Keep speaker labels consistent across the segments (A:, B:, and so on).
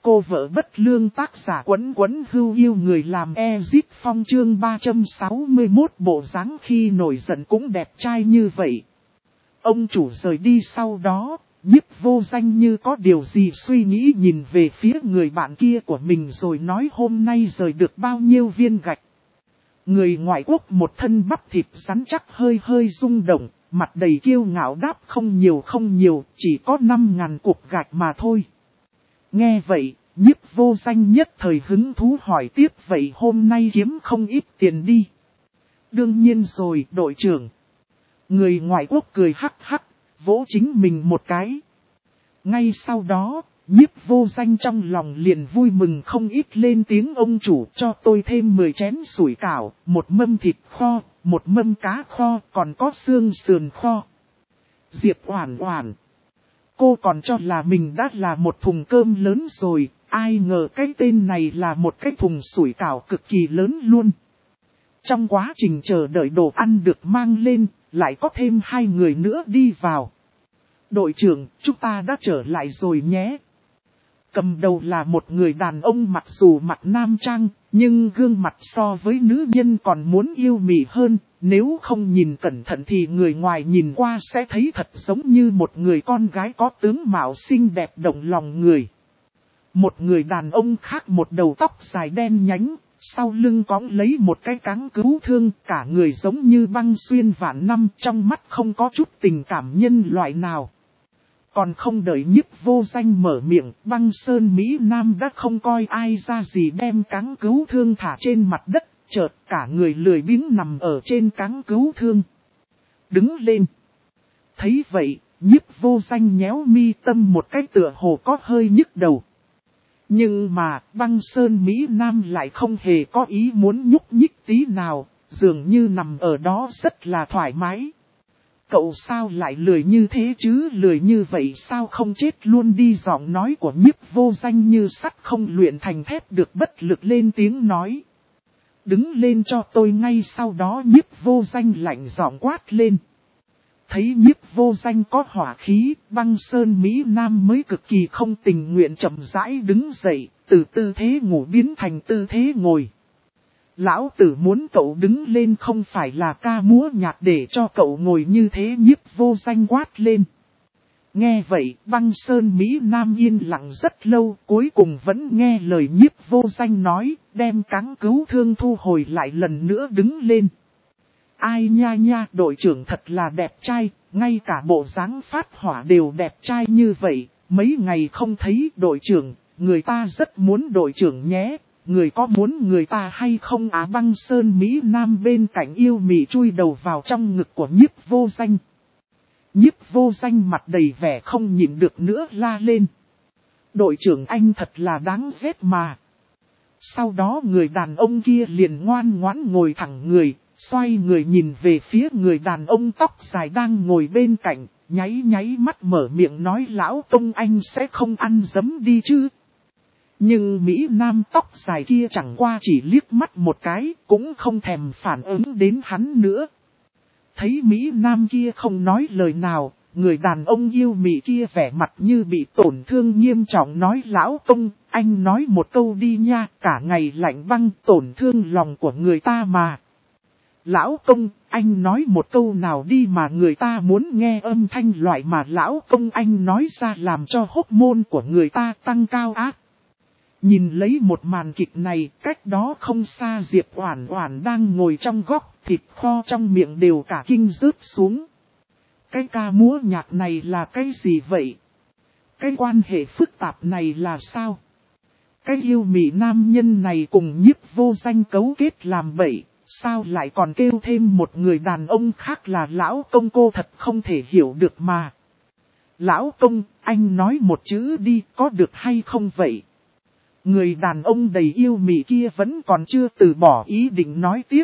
A: Cô vợ bất lương tác giả Quấn Quấn Hưu yêu người làm Ezit Phong chương 361 bộ dáng khi nổi giận cũng đẹp trai như vậy. Ông chủ rời đi sau đó, Nhiếp Vô Danh như có điều gì suy nghĩ nhìn về phía người bạn kia của mình rồi nói hôm nay rời được bao nhiêu viên gạch. Người ngoại quốc một thân bắp thịt rắn chắc hơi hơi rung động, mặt đầy kiêu ngạo đáp không nhiều, chỉ có 5.000 cục gạch mà thôi. Nghe vậy, Nhiếp Vô Danh nhất thời hứng thú hỏi tiếp vậy hôm nay kiếm không ít tiền đi. Đương nhiên rồi, đội trưởng. Người ngoại quốc cười hắc hắc, vỗ chính mình một cái. Ngay sau đó, Nhiếp Vô Danh trong lòng liền vui mừng không ít lên tiếng ông chủ cho tôi thêm 10 chén sủi cảo, một mâm thịt kho, một mâm cá kho, còn có xương sườn kho. Diệp Oản Oản. Cô còn cho là mình đã là một thùng cơm lớn rồi, ai ngờ cái tên này là một cái thùng sủi cảo cực kỳ lớn luôn. Trong quá trình chờ đợi đồ ăn được mang lên, lại có thêm 2 người nữa đi vào. Đội trưởng, chúng ta đã trở lại rồi nhé. Cầm đầu là một người đàn ông mặc dù mặt nam trang, nhưng gương mặt so với nữ nhân còn muốn yêu mị hơn. Nếu không nhìn cẩn thận thì người ngoài nhìn qua sẽ thấy thật giống như một người con gái có tướng mạo xinh đẹp động lòng người. Một người đàn ông khác một đầu tóc dài đen nhánh, sau lưng cõng lấy một cái cáng cứu thương, cả người giống như băng xuyên vạn năm, trong mắt không có chút tình cảm nhân loại nào. Còn không đợi Nhiếp Vô Danh mở miệng, Băng Sơn Mỹ Nam đã không coi ai ra gì đem cáng cứu thương thả trên mặt đất, chợt cả người lười biếng nằm ở trên cáng cứu thương. Đứng lên. Thấy vậy, Nhiếp Vô Danh nhéo mi tâm một cái tựa hồ có hơi nhức đầu. Nhưng mà, Băng Sơn Mỹ Nam lại không hề có ý muốn nhúc nhích tí nào, dường như nằm ở đó rất là thoải mái. Cậu sao lại lười như thế chứ, lười như vậy sao không chết luôn đi. Giọng nói của Nhiếp Vô Danh như sắt không luyện thành thép được bất lực lên tiếng nói. Đứng lên cho tôi. Ngay sau đó Nhiếp Vô Danh lạnh giọng quát lên. Thấy Nhiếp Vô Danh có hỏa khí, Băng Sơn Mỹ Nam mới cực kỳ không tình nguyện chậm rãi đứng dậy, từ tư thế ngủ biến thành tư thế ngồi. Lão tử muốn cậu đứng lên không phải là ca múa nhạc để cho cậu ngồi như thế. Nhiếp Vô Danh quát lên. Nghe vậy, Băng Sơn Mỹ Nam yên lặng rất lâu, cuối cùng vẫn nghe lời Nhiếp Vô Danh nói, đem cáng cứu thương thu hồi lại lần nữa đứng lên. Ai nha, đội trưởng thật là đẹp trai, ngay cả bộ dáng phát hỏa đều đẹp trai như vậy, mấy ngày không thấy đội trưởng, người ta rất muốn đội trưởng nhé. Người có muốn người ta hay không á? Băng Sơn Mỹ Nam bên cạnh yêu mị chui đầu vào trong ngực của Nhiếp Vô Danh. Nhiếp Vô Danh mặt đầy vẻ không nhịn được nữa la lên. Đội trưởng anh thật là đáng ghét mà. Sau đó người đàn ông kia liền ngoan ngoãn ngồi thẳng người, xoay người nhìn về phía người đàn ông tóc dài đang ngồi bên cạnh, nháy mắt mở miệng nói lão công anh sẽ không ăn dấm đi chứ. Nhưng Mỹ Nam tóc dài kia chẳng qua chỉ liếc mắt một cái, cũng không thèm phản ứng đến hắn nữa. Thấy Mỹ Nam kia không nói lời nào, người đàn ông yêu mị kia vẻ mặt như bị tổn thương nghiêm trọng nói lão công, anh nói một câu đi nha, cả ngày lạnh băng tổn thương lòng của người ta mà. Lão công, anh nói một câu nào đi mà người ta muốn nghe âm thanh loại mà lão công anh nói ra làm cho hormone của người ta tăng cao ác. Nhìn lấy một màn kịch này, cách đó không xa Diệp Oản Oản đang ngồi trong góc, thịt kho trong miệng đều cả kinh rớt xuống. Cái ca múa nhạc này là cái gì vậy? Cái quan hệ phức tạp này là sao? Cái yêu mị nam nhân này cùng Nhiếp Vô Danh cấu kết làm bậy, sao lại còn kêu thêm một người đàn ông khác là lão công? Cô thật không thể hiểu được mà. Lão công, anh nói một chữ đi, có được hay không vậy? Người đàn ông đầy yêu mị kia vẫn còn chưa từ bỏ ý định nói tiếp.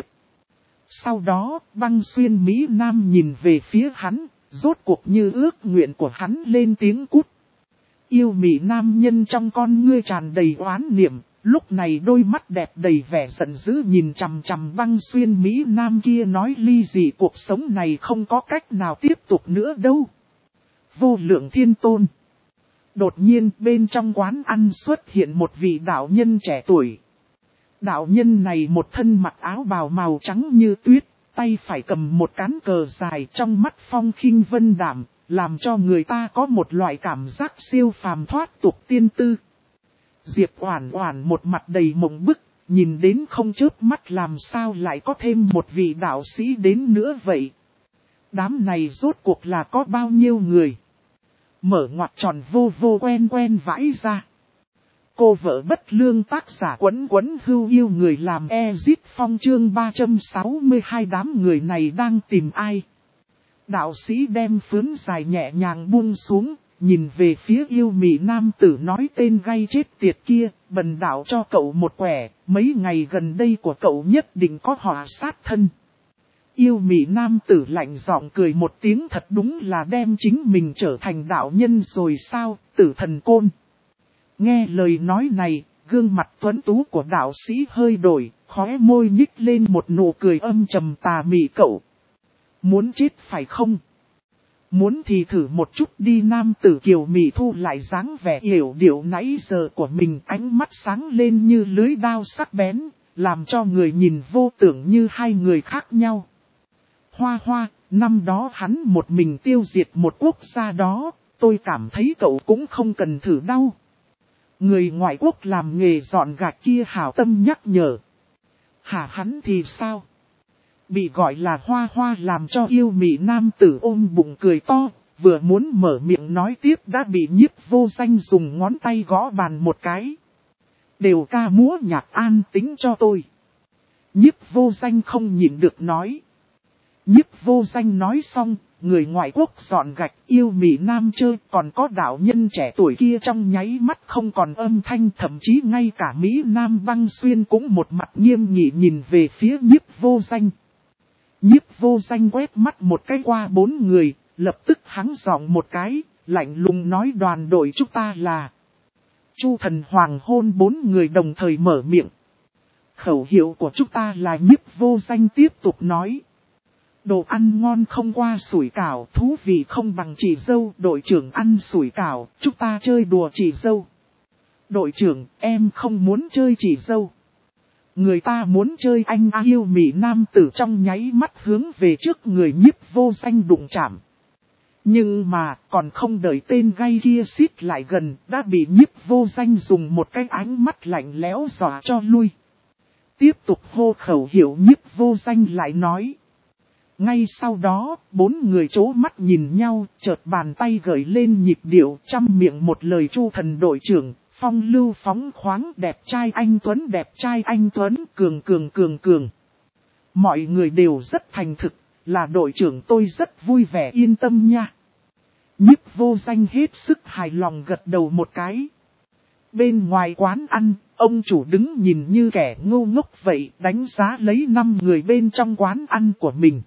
A: Sau đó, Băng Xuyên Mỹ Nam nhìn về phía hắn, rốt cuộc như ước nguyện của hắn lên tiếng cút. Yêu mị nam nhân trong con ngươi tràn đầy oán niệm, lúc này đôi mắt đẹp đầy vẻ giận dữ nhìn chằm chằm Băng Xuyên Mỹ Nam kia nói ly dị cuộc sống này không có cách nào tiếp tục nữa đâu. Vô Lượng Thiên Tôn. Đột nhiên bên trong quán ăn xuất hiện một vị đạo nhân trẻ tuổi. Đạo nhân này một thân mặc áo bào màu trắng như tuyết, tay phải cầm một cán cờ dài, trong mắt phong khinh vân đạm, làm cho người ta có một loại cảm giác siêu phàm thoát tục tiên tư. Diệp Oản Oản một mặt đầy mộng bức, nhìn đến không chớp mắt làm sao lại có thêm một vị đạo sĩ đến nữa vậy. Đám này rốt cuộc là có bao nhiêu người? Mở ngoặc tròn vô vô quen quen vãi ra. Cô vợ bất lương tác giả Quấn Quấn Hưu yêu người làm Ezit Phong chương 362 đám người này đang tìm ai? Đạo sĩ đem phướn dài nhẹ nhàng buông xuống, nhìn về phía yêu mị nam tử nói tên gay chết tiệt kia, bần đạo cho cậu một quẻ, mấy ngày gần đây của cậu nhất định có họa sát thân. Yêu mị nam tử lạnh giọng cười một tiếng, thật đúng là đem chính mình trở thành đạo nhân rồi sao, Tử Thần Côn. Nghe lời nói này, gương mặt tuấn tú của đạo sĩ hơi đổi, khóe môi nhích lên một nụ cười âm trầm tà mị. Cậu muốn chết phải không? Muốn thì thử một chút đi. Nam tử kiều mị thu lại dáng vẻ yểu điệu nãy giờ của mình, ánh mắt sáng lên như lưới đao sắc bén, làm cho người nhìn vô tưởng như hai người khác nhau. Hoa hoa, năm đó hắn một mình tiêu diệt một quốc gia đó, tôi cảm thấy cậu cũng không cần thử đâu. Người ngoại quốc làm nghề dọn gạch kia hảo tâm nhắc nhở. Hả, hắn thì sao? Bị gọi là hoa hoa làm cho yêu mị nam tử ôm bụng cười to, vừa muốn mở miệng nói tiếp đã bị Nhiếp Vô Danh dùng ngón tay gõ bàn một cái. Đều ca múa nhạc an tính cho tôi. Nhiếp Vô Danh không nhịn được nói. Nhiếp Vô Danh nói xong, người ngoại quốc dọn gạch yêu mị nam chơi, còn có đạo nhân trẻ tuổi kia trong nháy mắt không còn âm thanh, thậm chí ngay cả Mỹ Nam Băng Xuyên cũng một mặt nghiêm nghị nhìn về phía Nhiếp Vô Danh. Nhiếp Vô Danh quét mắt một cái qua bốn người, lập tức hắng giọng một cái, lạnh lùng nói đoàn đội chúng ta là Chu Thần Hoàng Hôn. Bốn người đồng thời mở miệng. Khẩu hiệu của chúng ta là Nhiếp Vô Danh tiếp tục nói. Đồ ăn ngon không qua sủi cảo, thú vị không bằng chị dâu. Đội trưởng ăn sủi cảo, chúng ta chơi đùa chị dâu. Đội trưởng, em không muốn chơi chị dâu. Người ta muốn chơi anh. Yêu mị nam tử trong nháy mắt hướng về trước người Nhiếp Vô Danh đụng chạm. Nhưng mà còn không đợi tên gay kia xít lại gần, đã bị Nhiếp Vô Danh dùng một cái ánh mắt lạnh lẽo dọa cho lui. Tiếp tục hô khẩu hiệu, Nhiếp Vô Danh lại nói. Ngay sau đó, bốn người chố mắt nhìn nhau, chợt bàn tay gởi lên nhịp điệu, trăm miệng một lời Chu Thần đội trưởng, phong lưu phóng khoáng, đẹp trai anh Tuấn, đẹp trai anh Tuấn, cường. Mọi người đều rất thành thực, là đội trưởng tôi rất vui vẻ, yên tâm nha. Nhiếp Vô Danh hết sức hài lòng gật đầu một cái. Bên ngoài quán ăn, ông chủ đứng nhìn như kẻ ngu ngốc vậy, đánh giá lấy 5 người bên trong quán ăn của mình.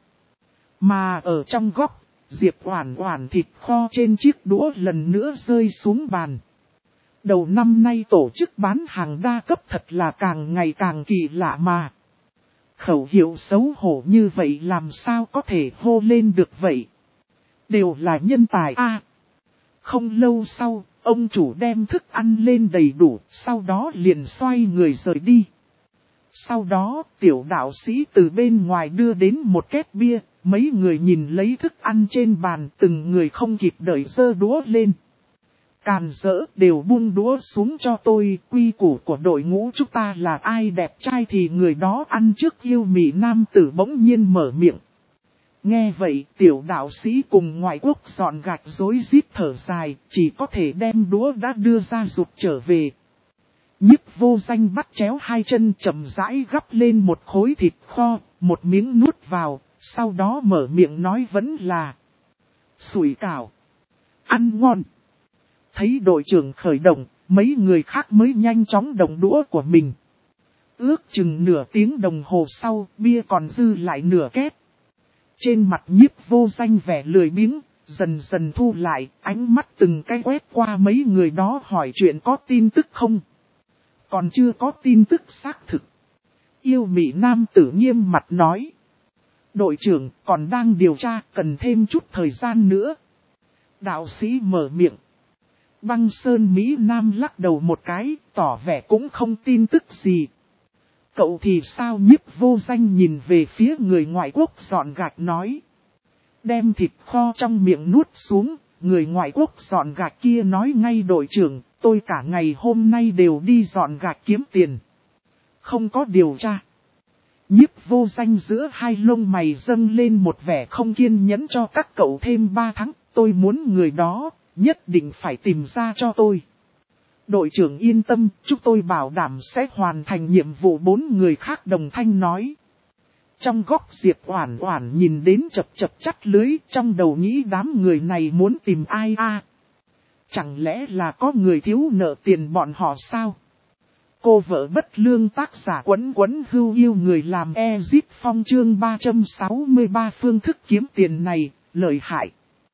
A: Mà ở trong góc, Diệp Oản Oản thịt kho trên chiếc đũa lần nữa rơi xuống bàn. Đầu năm nay tổ chức bán hàng đa cấp thật là càng ngày càng kỳ lạ mà. Khẩu hiệu xấu hổ như vậy làm sao có thể hô lên được vậy? Đều là nhân tài a. Không lâu sau, ông chủ đem thức ăn lên đầy đủ, sau đó liền xoay người rời đi. Sau đó, tiểu đạo sĩ từ bên ngoài đưa đến một két bia, mấy người nhìn lấy thức ăn trên bàn, từng người không kịp đợi giơ đũa lên. Càn rỡ, đều buông đũa xuống cho tôi, quy củ của đội ngũ chúng ta là ai đẹp trai thì người đó ăn trước. Yêu mị nam tử bỗng nhiên mở miệng. Nghe vậy, tiểu đạo sĩ cùng ngoại quốc dọn gạch rối rít thở dài, chỉ có thể đem đũa đã đưa ra rụt trở về. Nhiếp Vô Danh bắt chéo hai chân chậm rãi gắp lên một khối thịt kho, một miếng nuốt vào, sau đó mở miệng nói vẫn là sủi cảo, ăn ngon. Thấy đội trưởng khởi động, mấy người khác mới nhanh chóng động đũa của mình. Ước chừng nửa tiếng đồng hồ sau, bia còn dư lại nửa két. Trên mặt Nhiếp Vô Danh vẻ lười biếng, dần dần thu lại, ánh mắt từng cái quét qua mấy người đó hỏi chuyện có tin tức không. Còn chưa có tin tức xác thực. Yêu mị nam tử nghiêm mặt nói. Đội trưởng còn đang điều tra, cần thêm chút thời gian nữa. Đạo sĩ mở miệng. Băng Sơn Mỹ Nam lắc đầu một cái, tỏ vẻ cũng không tin tức gì. Cậu thì sao? Nhiếp Vô Danh nhìn về phía người ngoại quốc dọn gạch nói. Đem thịt kho trong miệng nuốt xuống, người ngoại quốc dọn gạch kia nói ngay đội trưởng, tôi cả ngày hôm nay đều đi dọn gạch kiếm tiền. Không có điều tra. Nhiếp Vô Danh giữa hai lông mày dâng lên một vẻ không kiên nhẫn cho các cậu thêm 3 tháng, tôi muốn người đó, nhất định phải tìm ra cho tôi. Đội trưởng yên tâm, chúng tôi bảo đảm sẽ hoàn thành nhiệm vụ. 4 người khác đồng thanh nói. Trong góc Diệp Oản Oản nhìn đến chập chập chắt lưới, trong đầu nghĩ đám người này muốn tìm ai a? Chẳng lẽ là có người thiếu nợ tiền bọn họ sao? Cô vợ bất lương tác giả Quấn Quấn Hưu yêu người làm Ezit Phong chương 363 phương thức kiếm tiền này, lợi hại.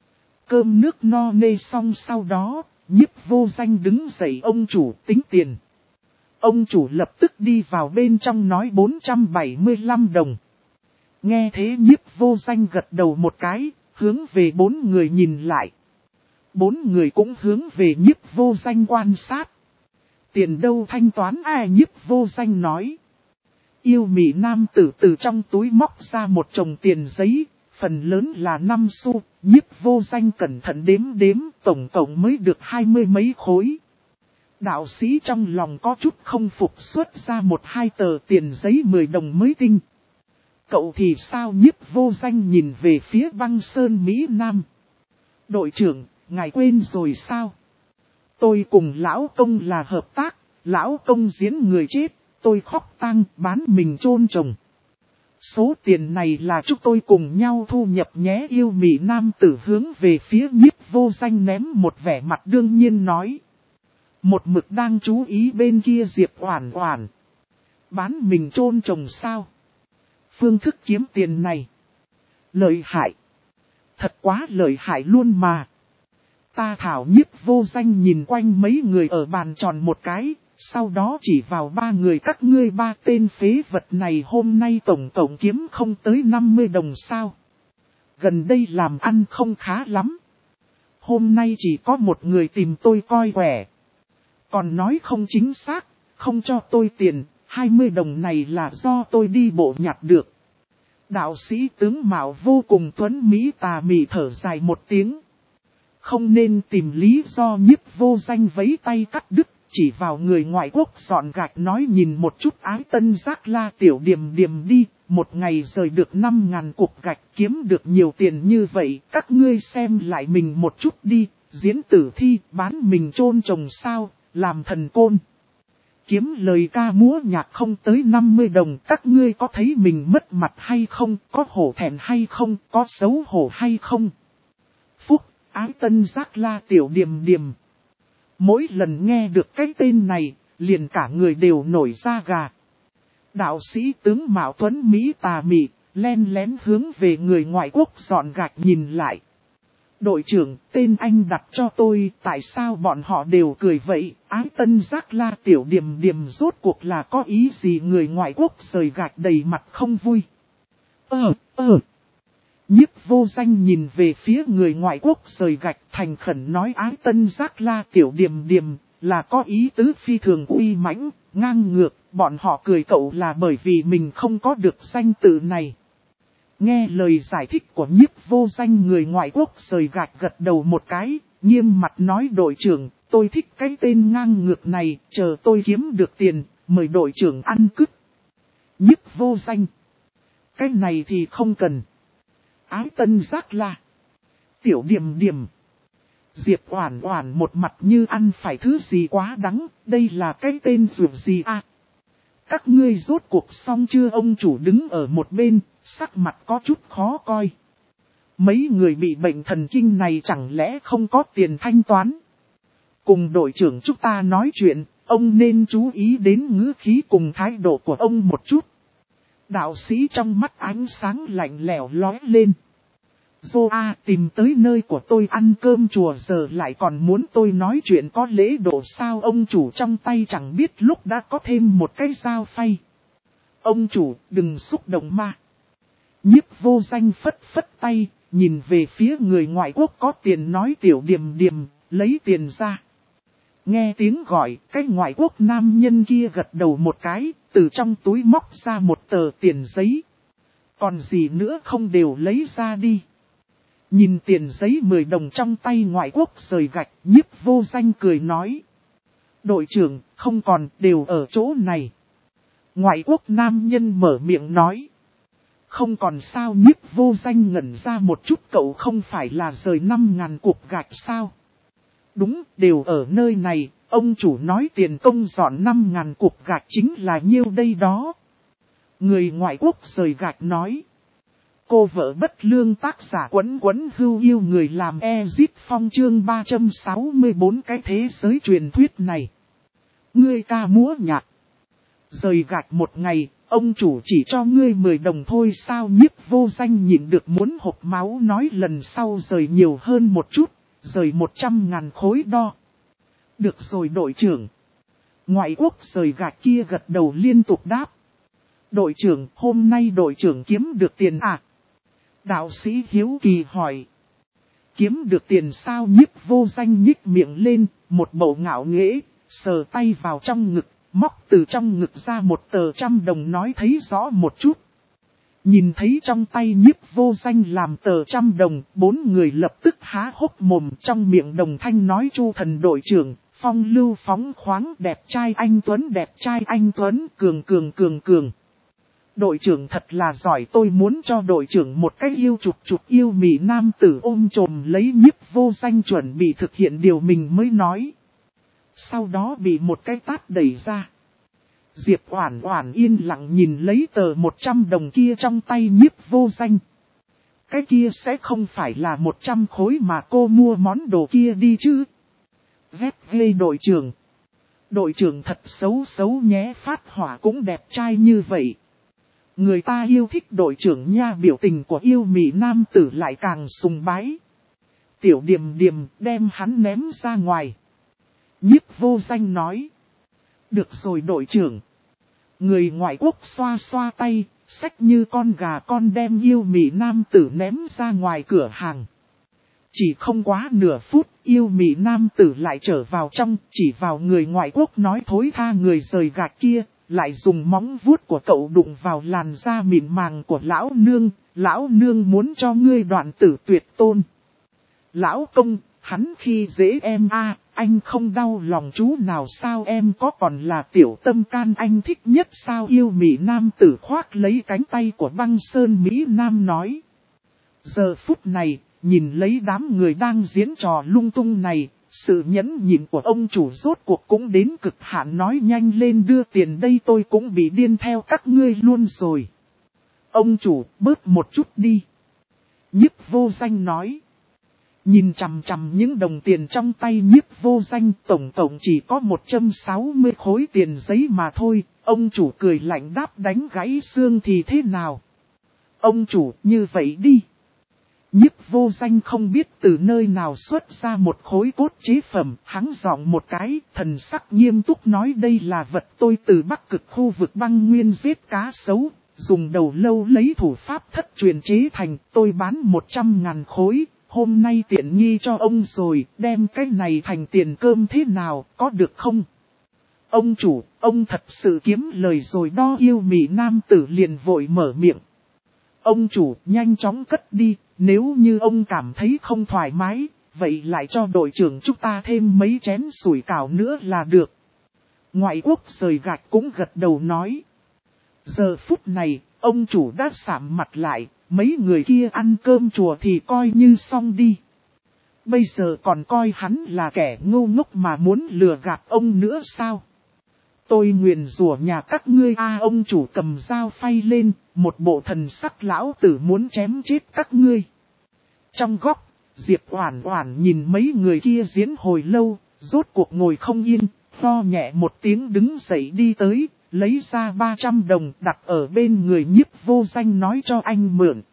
A: Cơm nước no nê xong sau đó, Nhiếp Vô Danh đứng dậy. Ông chủ tính tiền. Ông chủ lập tức đi vào bên trong nói 475 đồng. Nghe thế Nhiếp Vô Danh gật đầu một cái, hướng về 4 người nhìn lại. 4 người cũng hướng về Nhiếp Vô Danh quan sát. Tiền đâu thanh toán ai? Nhiếp Vô Danh nói. Yêu mị nam tử từ trong túi móc ra một chồng tiền giấy, phần lớn là 5 xu. Nhiếp Vô Danh cẩn thận đếm, tổng cộng mới được 20 mấy khối. Đạo sĩ trong lòng có chút không phục, xuất ra 1-2 tờ tiền giấy 10 đồng mới tinh. Cậu thì sao? Nhiếp Vô Danh nhìn về phía Băng Sơn Mỹ Nam. Đội trưởng, ngài quên rồi sao? Tôi cùng lão công là hợp tác, lão công diễn người chết, tôi khóc tang bán mình chôn chồng. Số tiền này là chúng tôi cùng nhau thu nhập nhé. Yêu mị nam tử hướng về phía Nhiếp Vô Danh ném một vẻ mặt đương nhiên nói. Một mực đang chú ý bên kia Diệp Oản Oản. Bán mình chôn chồng sao? Phương thức kiếm tiền này. Lợi hại. Thật quá lợi hại luôn mà. Ta thảo. Nhiếp Vô Danh nhìn quanh mấy người ở bàn tròn một cái, sau đó chỉ vào 3 người. Các ngươi 3 tên phế vật này hôm nay tổng cộng kiếm không tới 50 đồng sao? Gần đây làm ăn không khá lắm. Hôm nay chỉ có một người tìm tôi coi quẻ. Còn nói không chính xác, không cho tôi tiền, 20 đồng này là do tôi đi bộ nhặt được. Đạo sĩ tướng mạo vô cùng tuấn mỹ tà mị thở dài một tiếng. Không nên tìm lý do. Nhiếp Vô Danh vẫy tay cắt đứt, chỉ vào người ngoại quốc dọn gạch nói nhìn một chút Ái Tân Giác La tiểu điềm điềm đi, một ngày rời được 5.000 cục gạch kiếm được nhiều tiền như vậy, các ngươi xem lại mình một chút đi, diễn tử thi bán mình chôn chồng sao, làm thần côn. Kiếm lời ca múa nhạc không tới 50 đồng, các ngươi có thấy mình mất mặt hay không, có hổ thẹn hay không, có xấu hổ hay không? Phúc, Ái Tân Giác La tiểu điềm điềm. Mỗi lần nghe được cái tên này, liền cả người đều nổi da gà. Đạo sĩ tướng mạo tuấn Mỹ tà mị, len lén hướng về người ngoại quốc dọn gạch nhìn lại. Đội trưởng, tên anh đặt cho tôi, tại sao bọn họ đều cười vậy? Ái Tân Giác La tiểu điềm điềm rốt cuộc là có ý gì? Người ngoại quốc rời gạch đầy mặt không vui. Nhiếp Vô Danh nhìn về phía người ngoại quốc rời gạch thành khẩn nói Ái Tân Giác La tiểu điềm điềm là có ý tứ phi thường uy mãnh, ngang ngược, bọn họ cười cậu là bởi vì mình không có được danh tự này. Nghe lời giải thích của Nhiếp Vô Danh, người ngoại quốc rời gạch gật đầu một cái, nghiêm mặt nói đội trưởng, tôi thích cái tên ngang ngược này, chờ tôi kiếm được tiền, mời đội trưởng ăn cứt. Nhiếp Vô Danh. Cái này thì không cần. Ái Tân Giác La tiểu điềm điềm. Diệp Oản Oản một mặt như ăn phải thứ gì quá đắng, đây là cái tên rượu gì à? Các ngươi rốt cuộc xong chưa? Ông chủ đứng ở một bên, sắc mặt có chút khó coi. Mấy người bị bệnh thần kinh này chẳng lẽ không có tiền thanh toán? Cùng đội trưởng chúng ta nói chuyện, ông nên chú ý đến ngữ khí cùng thái độ của ông một chút. Đạo sĩ trong mắt ánh sáng lạnh lẽo lóe lên. Dô A tìm tới nơi của tôi ăn cơm chùa giờ lại còn muốn tôi nói chuyện có lễ độ sao? Ông chủ trong tay chẳng biết lúc đã có thêm một cái dao phay. Ông chủ đừng xúc động ma. Nhiếp Vô Danh phất phất tay, nhìn về phía người ngoại quốc có tiền nói tiểu điềm điềm, lấy tiền ra. Nghe tiếng gọi, cái ngoại quốc nam nhân kia gật đầu một cái, từ trong túi móc ra một tờ tiền giấy. Còn gì nữa không đều lấy ra đi. Nhìn tiền giấy 10 đồng trong tay ngoại quốc rời gạch, Nhiếp Vô Danh cười nói. Đội trưởng, không còn, đều ở chỗ này. Ngoại quốc nam nhân mở miệng nói. Không còn sao? Nhiếp Vô Danh ngẩn ra một chút, cậu không phải là rời 5.000 cục gạch sao? Đúng, đều ở nơi này, ông chủ nói tiền công dọn 5.000 cục gạch chính là nhiêu đây đó. Người ngoại quốc rời gạch nói. Cô vợ bất lương tác giả Quấn Quấn Hưu Yêu người làm Ezit Phong chương 364 cái thế giới truyền thuyết này. Ngươi ca múa nhạc. Rời gạch một ngày, ông chủ chỉ cho ngươi 10 đồng thôi sao? Nhiếp Vô Danh nhịn được muốn hộc máu nói lần sau rời nhiều hơn một chút, rời 100.000 khối đo. Được rồi đội trưởng. Ngoại quốc rời gạch kia gật đầu liên tục đáp. Đội trưởng, hôm nay đội trưởng kiếm được tiền à? Đạo sĩ hiếu kỳ hỏi. Kiếm được tiền sao? Nhiếp Vô Danh nhích miệng lên, một bộ ngạo nghễ, sờ tay vào trong ngực, móc từ trong ngực ra một tờ 100 đồng nói thấy rõ một chút. Nhìn thấy trong tay Nhiếp Vô Danh làm tờ 100 đồng, 4 người lập tức há hốc mồm, trong miệng đồng thanh nói Chu Thần đội trưởng, phong lưu phóng khoáng, đẹp trai anh Tuấn, cường. Đội trưởng thật là giỏi, tôi muốn cho đội trưởng một cái yêu chụp yêu mị nam tử ôm chồm lấy. Nhiếp Vô Danh chuẩn bị thực hiện điều mình mới nói. Sau đó bị một cái tát đẩy ra. Diệp Oản Oản yên lặng nhìn lấy tờ 100 đồng kia trong tay Nhiếp Vô Danh. Cái kia sẽ không phải là 100 khối mà cô mua món đồ kia đi chứ? Vét ghê đội trưởng. Đội trưởng thật xấu nhé, phát hỏa cũng đẹp trai như vậy. Người ta yêu thích đội trưởng nha. Biểu tình của yêu mị nam tử lại càng sùng bái. Tiểu Điềm Điềm đem hắn ném ra ngoài. Nhiếp Vô Danh nói. Được rồi đội trưởng. Người ngoại quốc xoa xoa tay, xách như con gà con đem yêu mị nam tử ném ra ngoài cửa hàng. Chỉ không quá nửa phút, yêu mị nam tử lại trở vào trong, chỉ vào người ngoại quốc nói thối tha người rời gạch kia, lại dùng móng vuốt của cậu đụng vào làn da mịn màng của lão nương muốn cho ngươi đoạn tử tuyệt tôn. Lão công, hắn khi dễ em a, anh không đau lòng chú nào sao? Em có còn là tiểu tâm can anh thích nhất sao? Yêu mị nam tử khoác lấy cánh tay của Băng Sơn Mỹ Nam nói. Giờ phút này, nhìn lấy đám người đang diễn trò lung tung này, sự nhẫn nhịn của ông chủ rốt cuộc cũng đến cực hạn, nói nhanh lên đưa tiền đây, tôi cũng bị điên theo các ngươi luôn rồi. Ông chủ, bớt một chút đi. Nhiếp Vô Danh nói. Nhìn chằm chằm những đồng tiền trong tay Nhiếp Vô Danh, tổng chỉ có 160 khối tiền giấy mà thôi. Ông chủ cười lạnh đáp, đánh gãy xương thì thế nào? Ông chủ, như vậy đi. Nhiếp Vô Danh không biết từ nơi nào xuất ra một khối cốt chế phẩm, hắn giọng một cái, thần sắc nghiêm túc nói đây là vật tôi từ Bắc Cực khu vực băng nguyên giết cá sấu, dùng đầu lâu lấy thủ pháp thất truyền chế thành, tôi bán 100.000 khối, hôm nay tiện nghi cho ông rồi, đem cái này thành tiền cơm thế nào, có được không? Ông chủ, ông thật sự kiếm lời rồi đó. Yêu mị nam tử liền vội mở miệng. Ông chủ, nhanh chóng cất đi, nếu như ông cảm thấy không thoải mái, vậy lại cho đội trưởng chúng ta thêm mấy chén sủi cảo nữa là được. Ngoại quốc rời gạch cũng gật đầu nói. Giờ phút này, ông chủ đã sạm mặt lại, mấy người kia ăn cơm chùa thì coi như xong đi. Bây giờ còn coi hắn là kẻ ngu ngốc mà muốn lừa gạt ông nữa sao? Tôi nguyền rủa nhà các ngươi a. Ông chủ cầm dao phay lên, một bộ thần sắc lão tử muốn chém chết các ngươi. Trong góc, Diệp Oản Oản nhìn mấy người kia diễn hồi lâu, rốt cuộc ngồi không yên, ho nhẹ một tiếng đứng dậy đi tới, lấy ra 300 đồng đặt ở bên người Nhiếp Vô Danh nói cho anh mượn.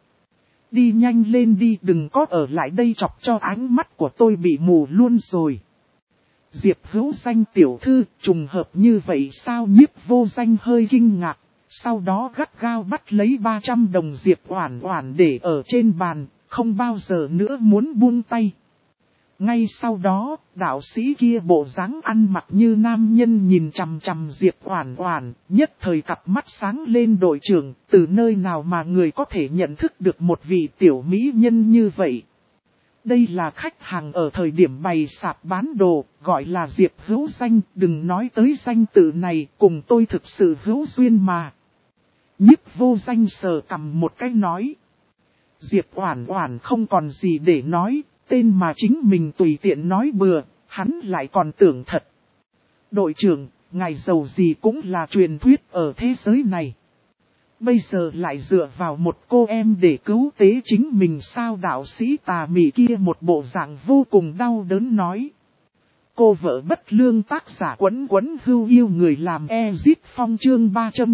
A: Đi nhanh lên đi, đừng có ở lại đây chọc cho ánh mắt của tôi bị mù luôn rồi. Diệp Hữu Danh tiểu thư, trùng hợp như vậy sao? Nhiếp Vô Danh hơi kinh ngạc, sau đó gắt gao bắt lấy 300 đồng Diệp Oản Oản để ở trên bàn, không bao giờ nữa muốn buông tay. Ngay sau đó, đạo sĩ kia bộ dáng ăn mặc như nam nhân nhìn chằm chằm Diệp Oản Oản, nhất thời cặp mắt sáng lên. Đội trưởng, từ nơi nào mà người có thể nhận thức được một vị tiểu mỹ nhân như vậy? Đây là khách hàng ở thời điểm bày sạp bán đồ, gọi là Diệp Hữu Danh, đừng nói tới danh tự này, cùng tôi thực sự hữu duyên mà. Nhiếp Vô Danh sờ cằm một cái nói. Diệp Oản Oản không còn gì để nói, tên mà chính mình tùy tiện nói bừa, hắn lại còn tưởng thật. Đội trưởng, ngài giàu gì cũng là truyền thuyết ở thế giới này. Bây giờ lại dựa vào một cô em để cứu tế chính mình sao? Đạo sĩ tà mị kia một bộ dạng vô cùng đau đớn nói. Cô vợ bất lương tác giả Quấn Quấn Hưu yêu người làm Ezit Phong chương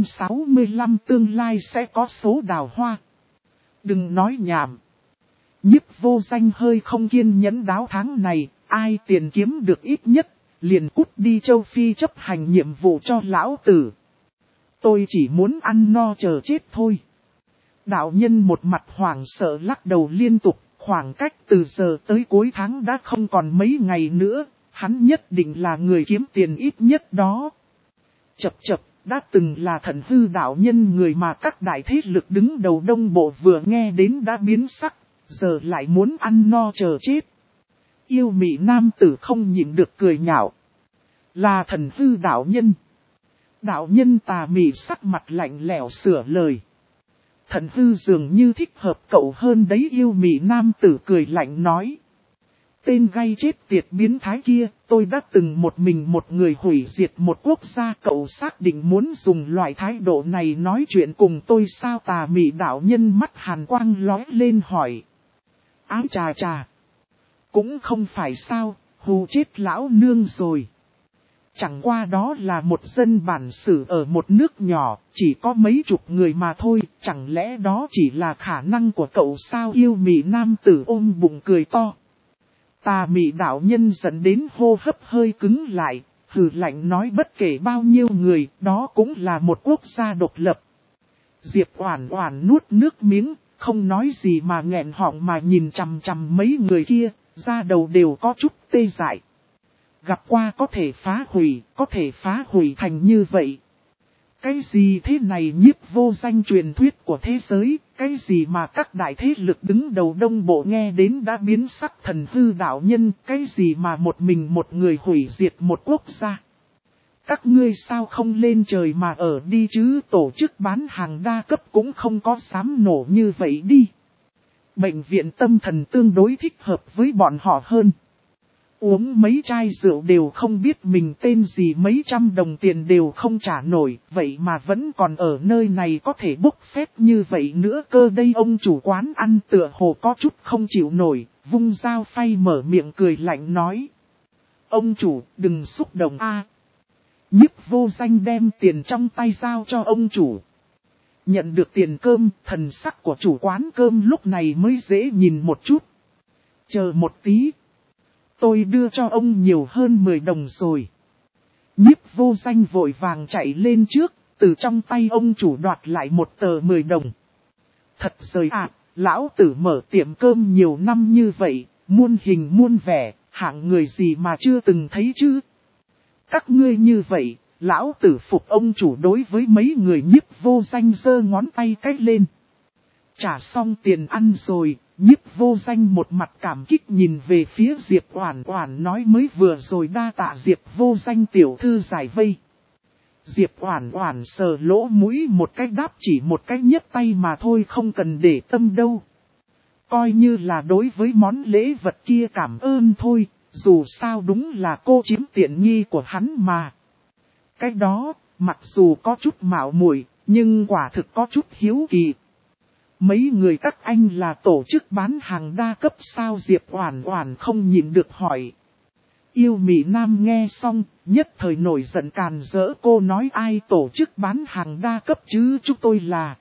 A: 365 tương lai sẽ có số đào hoa. Đừng nói nhảm. Nhiếp Vô Danh hơi không kiên nhẫn đáo tháng này, ai tiền kiếm được ít nhất, liền cút đi châu Phi chấp hành nhiệm vụ cho lão tử. Tôi chỉ muốn ăn no chờ chết thôi. Đạo nhân một mặt hoảng sợ lắc đầu liên tục, khoảng cách từ giờ tới cuối tháng đã không còn mấy ngày nữa, hắn nhất định là người kiếm tiền ít nhất đó. Chập chập, đã từng là thần hư đạo nhân, người mà các đại thế lực đứng đầu Đông Bộ vừa nghe đến đã biến sắc, giờ lại muốn ăn no chờ chết. Yêu mị nam tử không nhịn được cười nhạo. Là thần hư đạo nhân. Đạo nhân tà mị sắc mặt lạnh lẽo sửa lời. Thần hư dường như thích hợp cậu hơn đấy. Yêu mị nam tử cười lạnh nói. Tên gay chết tiệt biến thái kia, tôi đã từng một mình một người hủy diệt một quốc gia. Cậu xác định muốn dùng loại thái độ này nói chuyện cùng tôi sao? Tà mị đạo nhân mắt hàn quang lóe lên hỏi. Áo chà chà. Cũng không phải sao, hù chết lão nương rồi. Chẳng qua đó là một dân bản xứ ở một nước nhỏ, chỉ có mấy chục người mà thôi, chẳng lẽ đó chỉ là khả năng của cậu sao? Yêu mị nam tử ôm bụng cười to. Tà mị đạo nhân dẫn đến hô hấp hơi cứng lại, hừ lạnh nói bất kể bao nhiêu người, đó cũng là một quốc gia độc lập. Diệp Oản Oản nuốt nước miếng, không nói gì mà nghẹn họng mà nhìn chằm chằm mấy người kia, da đầu đều có chút tê dại. Gặp qua có thể phá hủy thành như vậy. Cái gì thế này? Nhiếp Vô Danh truyền thuyết của thế giới, cái gì mà các đại thế lực đứng đầu Đông Bộ nghe đến đã biến sắc? Thần hư đạo nhân, cái gì mà một mình một người hủy diệt một quốc gia? Các ngươi sao không lên trời mà ở đi chứ? Tổ chức bán hàng đa cấp cũng không có dám nổ như vậy đi. Bệnh viện tâm thần tương đối thích hợp với bọn họ hơn. Uống mấy chai rượu đều không biết mình tên gì, mấy trăm đồng tiền đều không trả nổi, vậy mà vẫn còn ở nơi này có thể bốc phét như vậy nữa cơ. Đây ông chủ quán ăn tựa hồ có chút không chịu nổi, vung dao phay mở miệng cười lạnh nói. Ông chủ, đừng xúc động a. Nhiếp Vô Danh đem tiền trong tay giao cho ông chủ. Nhận được tiền cơm, thần sắc của chủ quán cơm lúc này mới dễ nhìn một chút. Chờ một tí. Tôi đưa cho ông nhiều hơn 10 đồng rồi. Nhiếp Vô Danh vội vàng chạy lên trước, từ trong tay ông chủ đoạt lại một tờ 10 đồng. Thật rời ạ, lão tử mở tiệm cơm nhiều năm như vậy, muôn hình muôn vẻ, hạng người gì mà chưa từng thấy chứ? Các ngươi như vậy, lão tử phục ông chủ. Đối với mấy người Nhiếp Vô Danh giơ ngón tay cách lên. Trả xong tiền ăn rồi, Nhiếp Vô Danh một mặt cảm kích nhìn về phía Diệp Oản Oản nói mới vừa rồi đa tạ Diệp Vô Danh tiểu thư giải vây. Diệp Oản Oản sờ lỗ mũi một cách đáp chỉ một cách nhấc tay mà thôi, không cần để tâm đâu. Coi như là đối với món lễ vật kia cảm ơn thôi, dù sao đúng là cô chiếm tiện nghi của hắn mà. Cái đó, mặc dù có chút mạo muội, nhưng quả thực có chút hiếu kỳ. Mấy người các anh là tổ chức bán hàng đa cấp sao? Diệp Oản Oản không nhịn được hỏi. Yêu mị nam nghe xong, nhất thời nổi giận càn rỡ. Cô nói ai tổ chức bán hàng đa cấp chứ? Chúng tôi là...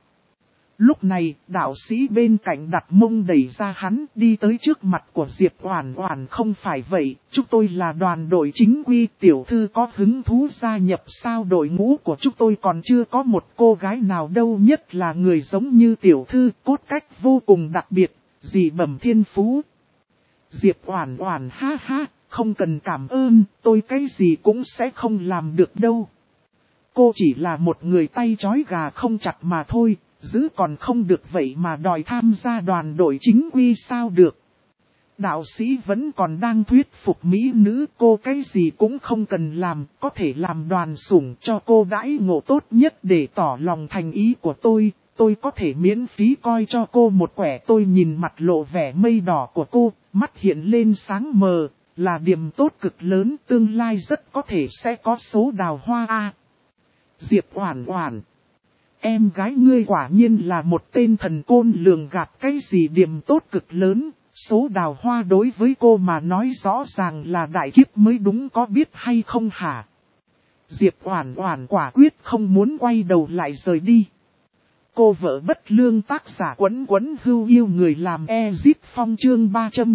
A: Lúc này, đạo sĩ bên cạnh đặt mông đẩy ra hắn, đi tới trước mặt của Diệp Oản Oản. Không phải vậy, chúng tôi là đoàn đội chính quy. Tiểu thư có hứng thú gia nhập sao? Đội ngũ của chúng tôi còn chưa có một cô gái nào đâu, nhất là người giống như tiểu thư, cốt cách vô cùng đặc biệt, dị bẩm thiên phú. Diệp Oản Oản ha ha, không cần cảm ơn, tôi cái gì cũng sẽ không làm được đâu. Cô chỉ là một người tay trói gà không chặt mà thôi, giữ còn không được vậy mà đòi tham gia đoàn đội chính quy sao được. Đạo sĩ vẫn còn đang thuyết phục mỹ nữ, cô cái gì cũng không cần làm, có thể làm đoàn sủng cho cô đãi ngộ tốt nhất để tỏ lòng thành ý của tôi có thể miễn phí coi cho cô một quẻ. Tôi nhìn mặt lộ vẻ mây đỏ của cô, mắt hiện lên sáng mờ, là điểm tốt cực lớn, tương lai rất có thể sẽ có số đào hoa a. Diệp Oản Oản, em gái ngươi quả nhiên là một tên thần côn lường gạt, cái gì điểm tốt cực lớn, số đào hoa đối với cô mà nói rõ ràng là đại kiếp mới đúng, có biết hay không hả? Diệp Oản Oản quả quyết không muốn quay đầu lại rời đi. Cô vợ bất lương tác giả Quấn Quấn Hưu yêu người làm Ezip Phong chương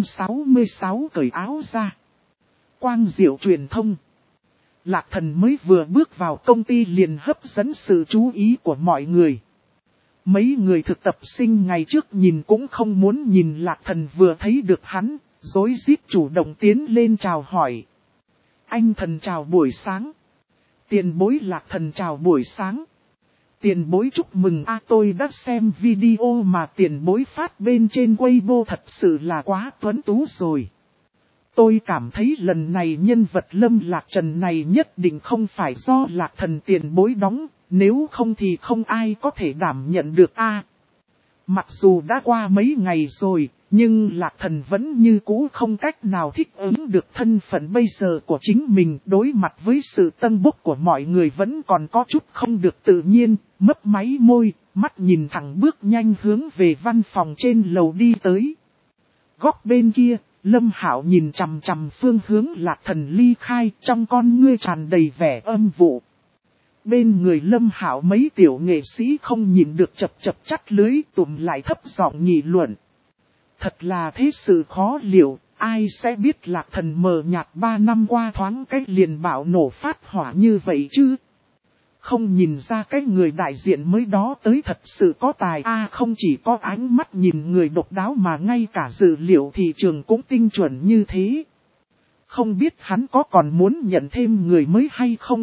A: 366 cởi áo ra. Quang Diệu truyền thông. Lạc Thần mới vừa bước vào công ty liền hấp dẫn sự chú ý của mọi người. Mấy người thực tập sinh ngày trước nhìn cũng không muốn nhìn Lạc Thần, vừa thấy được hắn, rối rít chủ động tiến lên chào hỏi. Anh Thần chào buổi sáng. Tiền bối Lạc Thần chào buổi sáng. Tiền bối chúc mừng tôi đã xem video mà tiền bối phát bên trên Weibo, thật sự là quá tuấn tú rồi. Tôi cảm thấy lần này nhân vật Lâm Lạc Trần này nhất định không phải do Lạc Thần tiền bối đóng, nếu không thì không ai có thể đảm nhận được Mặc dù đã qua mấy ngày rồi, nhưng Lạc Thần vẫn như cũ không cách nào thích ứng được thân phận bây giờ của chính mình. Đối mặt với sự tân bốc của mọi người vẫn còn có chút không được tự nhiên, mấp máy môi, mắt nhìn thẳng bước nhanh hướng về văn phòng trên lầu đi tới. Góc bên kia, Lâm Hạo nhìn chằm chằm phương hướng Lạc Thần ly khai, trong con ngươi tràn đầy vẻ âm vụ. Bên người Lâm Hạo mấy tiểu nghệ sĩ không nhìn được chập chập chắt lưới, tụm lại thấp giọng nghị luận. Thật là thế sự khó liệu, ai sẽ biết Lạc Thần mờ nhạt 3 năm qua thoáng cách liền bạo nổ phát hỏa như vậy chứ. Không nhìn ra cái người đại diện mới đó tới thật sự có tài không chỉ có ánh mắt nhìn người độc đáo mà ngay cả dữ liệu thị trường cũng tinh chuẩn như thế. Không biết hắn có còn muốn nhận thêm người mới hay không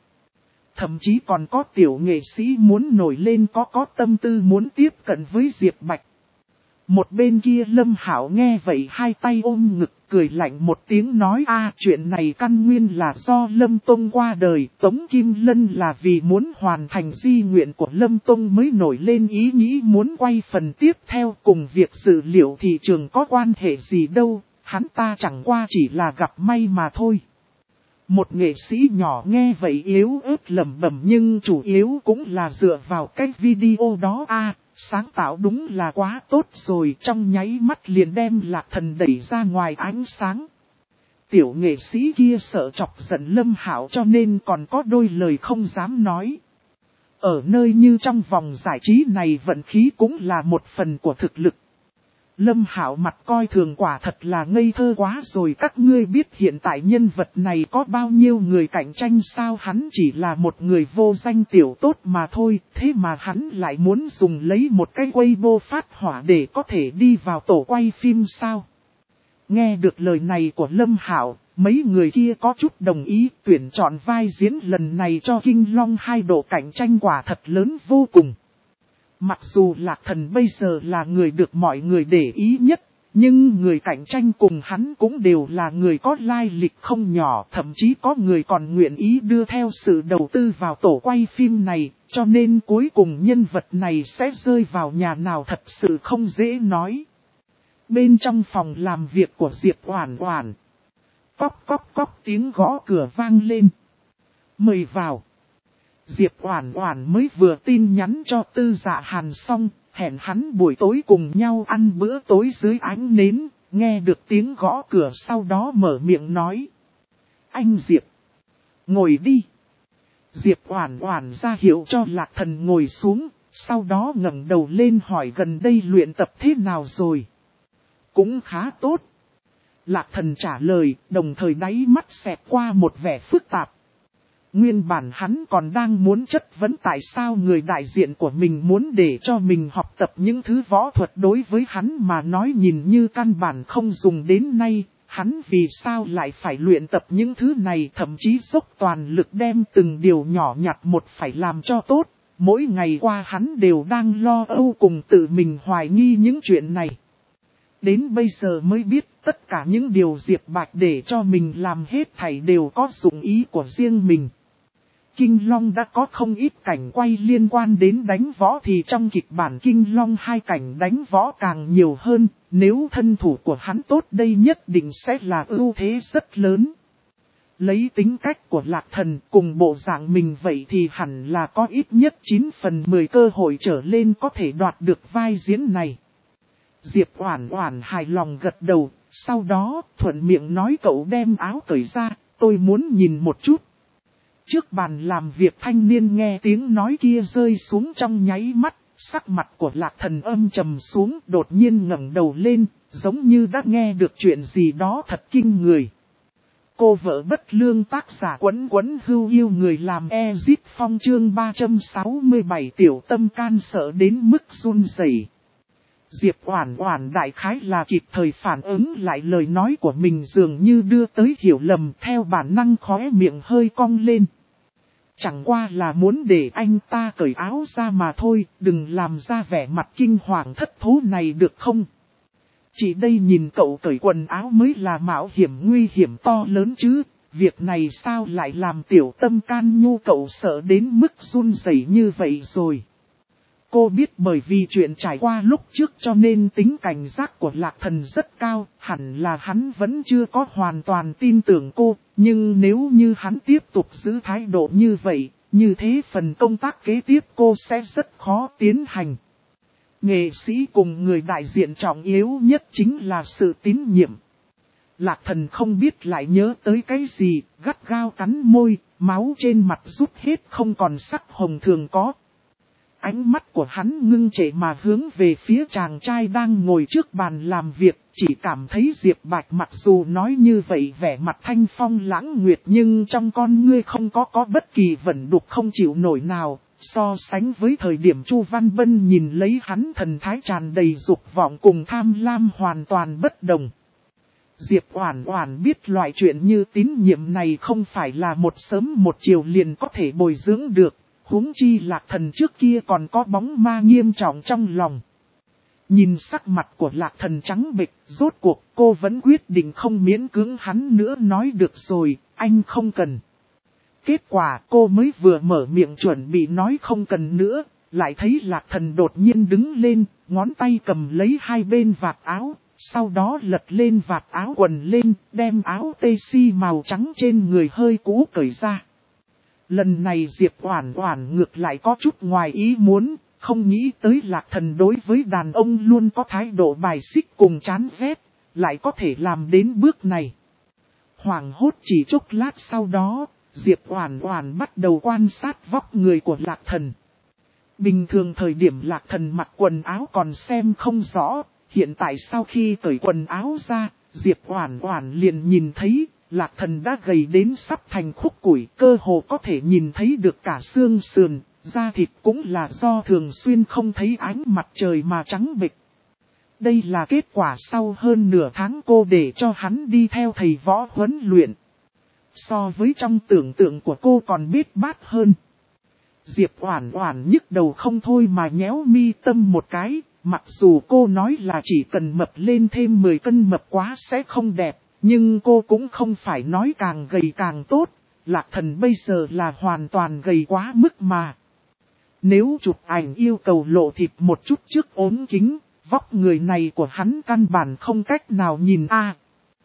A: Thậm chí còn có tiểu nghệ sĩ muốn nổi lên có tâm tư muốn tiếp cận với Diệp Bạch. Một bên kia Lâm Hạo nghe vậy hai tay ôm ngực cười lạnh một tiếng nói chuyện này căn nguyên là do Lâm Tông qua đời. Tống Kim Lân là vì muốn hoàn thành di nguyện của Lâm Tông mới nổi lên ý nghĩ muốn quay phần tiếp theo, cùng việc dữ liệu thị trường có quan hệ gì đâu, hắn ta chẳng qua chỉ là gặp may mà thôi. Một nghệ sĩ nhỏ nghe vậy yếu ớt lẩm bẩm, nhưng chủ yếu cũng là dựa vào cái video đó sáng tạo đúng là quá tốt rồi, trong nháy mắt liền đem Lạc Thần đẩy ra ngoài ánh sáng. Tiểu nghệ sĩ kia sợ chọc giận Lâm Hạo cho nên còn có đôi lời không dám nói. Ở nơi như trong vòng giải trí này vận khí cũng là một phần của thực lực. Lâm Hạo mặt coi thường quả thật là ngây thơ quá rồi, các ngươi biết hiện tại nhân vật này có bao nhiêu người cạnh tranh sao, hắn chỉ là một người vô danh tiểu tốt mà thôi, thế mà hắn lại muốn dùng lấy một cái Weibo phát hỏa để có thể đi vào tổ quay phim sao. Nghe được lời này của Lâm Hạo, mấy người kia có chút đồng ý, tuyển chọn vai diễn lần này cho Kinh Long hai độ cạnh tranh quả thật lớn vô cùng. Mặc dù Lạc Thần bây giờ là người được mọi người để ý nhất, nhưng người cạnh tranh cùng hắn cũng đều là người có lai lịch không nhỏ, thậm chí có người còn nguyện ý đưa theo sự đầu tư vào tổ quay phim này, cho nên cuối cùng nhân vật này sẽ rơi vào nhà nào thật sự không dễ nói. Bên trong phòng làm việc của Diệp Oản Oản, cóc cóc cóc tiếng gõ cửa vang lên. Mời vào. Diệp Oản Oản mới vừa tin nhắn cho Tư Dạ Hàn xong, hẹn hắn buổi tối cùng nhau ăn bữa tối dưới ánh nến, nghe được tiếng gõ cửa sau đó mở miệng nói. Anh Diệp, ngồi đi. Diệp Oản Oản ra hiệu cho Lạc Thần ngồi xuống, sau đó ngẩng đầu lên hỏi gần đây luyện tập thế nào rồi. Cũng khá tốt. Lạc Thần trả lời, đồng thời đáy mắt xẹt qua một vẻ phức tạp. Nguyên bản hắn còn đang muốn chất vấn tại sao người đại diện của mình muốn để cho mình học tập những thứ võ thuật đối với hắn mà nói nhìn như căn bản không dùng đến nay, hắn vì sao lại phải luyện tập những thứ này, thậm chí dốc toàn lực đem từng điều nhỏ nhặt một phải làm cho tốt. Mỗi ngày qua hắn đều đang lo âu cùng tự mình hoài nghi những chuyện này. Đến bây giờ mới biết tất cả những điều Diệp Bạch để cho mình làm hết thảy đều có dụng ý của riêng mình. Kinh Long đã có không ít cảnh quay liên quan đến đánh võ thì trong kịch bản Kinh Long 2 cảnh đánh võ càng nhiều hơn, nếu thân thủ của hắn tốt đây nhất định sẽ là ưu thế rất lớn. Lấy tính cách của Lạc Thần cùng bộ dạng mình vậy thì hẳn là có ít nhất 9 phần 10 cơ hội trở lên có thể đoạt được vai diễn này. Diệp Oản Oản hài lòng gật đầu, sau đó thuận miệng nói cậu đem áo cởi ra, tôi muốn nhìn một chút. Trước bàn làm việc thanh niên nghe tiếng nói kia rơi xuống trong nháy mắt, sắc mặt của Lạc Thần âm trầm xuống, đột nhiên ngẩng đầu lên, giống như đã nghe được chuyện gì đó thật kinh người. Cô vợ bất lương tác giả Quấn Quấn Hưu yêu người làm Ezit Phong chương 367 tiểu tâm can sợ đến mức run rẩy. Diệp Oản Oản đại khái là kịp thời phản ứng lại lời nói của mình dường như đưa tới hiểu lầm, theo bản năng khóe miệng hơi cong lên. Chẳng qua là muốn để anh ta cởi áo ra mà thôi, đừng làm ra vẻ mặt kinh hoàng thất thố này được không? Chỉ đây nhìn cậu cởi quần áo mới là mạo hiểm nguy hiểm to lớn chứ, việc này sao lại làm tiểu tâm can nhu cậu sợ đến mức run rẩy như vậy rồi. Cô biết bởi vì chuyện trải qua lúc trước cho nên tính cảnh giác của Lạc Thần rất cao, hẳn là hắn vẫn chưa có hoàn toàn tin tưởng cô, nhưng nếu như hắn tiếp tục giữ thái độ như vậy, như thế phần công tác kế tiếp cô sẽ rất khó tiến hành. Nghệ sĩ cùng người đại diện trọng yếu nhất chính là sự tín nhiệm. Lạc Thần không biết lại nhớ tới cái gì, gắt gao cắn môi, máu trên mặt rút hết không còn sắc hồng thường có. Ánh mắt của hắn ngưng trệ mà hướng về phía chàng trai đang ngồi trước bàn làm việc, chỉ cảm thấy Diệp Bạch mặc dù nói như vậy vẻ mặt thanh phong lãng nguyệt nhưng trong con ngươi không có bất kỳ vẩn đục không chịu nổi nào, so sánh với thời điểm Chu Văn Bân nhìn lấy hắn thần thái tràn đầy dục vọng cùng tham lam hoàn toàn bất đồng. Diệp Oản Oản biết loại chuyện như tín nhiệm này không phải là một sớm một chiều liền có thể bồi dưỡng được. Huống chi Lạc Thần trước kia còn có bóng ma nghiêm trọng trong lòng. Nhìn sắc mặt của Lạc Thần trắng bệch, rốt cuộc cô vẫn quyết định không miễn cưỡng hắn nữa nói được rồi, anh không cần. Kết quả cô mới vừa mở miệng chuẩn bị nói không cần nữa, lại thấy Lạc Thần đột nhiên đứng lên, ngón tay cầm lấy hai bên vạt áo, sau đó lật lên vạt áo quần lên, đem áo tê si màu trắng trên người hơi cũ cởi ra. Lần này Diệp Oản Oản ngược lại có chút ngoài ý muốn, không nghĩ tới Lạc Thần đối với đàn ông luôn có thái độ bài xích cùng chán ghét, lại có thể làm đến bước này. Hoảng hốt chỉ chốc lát sau đó, Diệp Oản Oản bắt đầu quan sát vóc người của Lạc Thần. Bình thường thời điểm Lạc Thần mặc quần áo còn xem không rõ, hiện tại sau khi cởi quần áo ra, Diệp Oản Oản liền nhìn thấy Lạc Thần đã gầy đến sắp thành khúc củi, cơ hồ có thể nhìn thấy được cả xương sườn, da thịt cũng là do thường xuyên không thấy ánh mặt trời mà trắng bệch. Đây là kết quả sau hơn nửa tháng cô để cho hắn đi theo thầy võ huấn luyện. So với trong tưởng tượng của cô còn biết bát hơn. Diệp Oản Oản nhức đầu không thôi mà nhéo mi tâm một cái, mặc dù cô nói là chỉ cần mập lên thêm 10 cân mập quá sẽ không đẹp. Nhưng cô cũng không phải nói càng gầy càng tốt, Lạc Thần bây giờ là hoàn toàn gầy quá mức mà. Nếu chụp ảnh yêu cầu lộ thịt một chút trước ốm kính, vóc người này của hắn căn bản không cách nào nhìn a.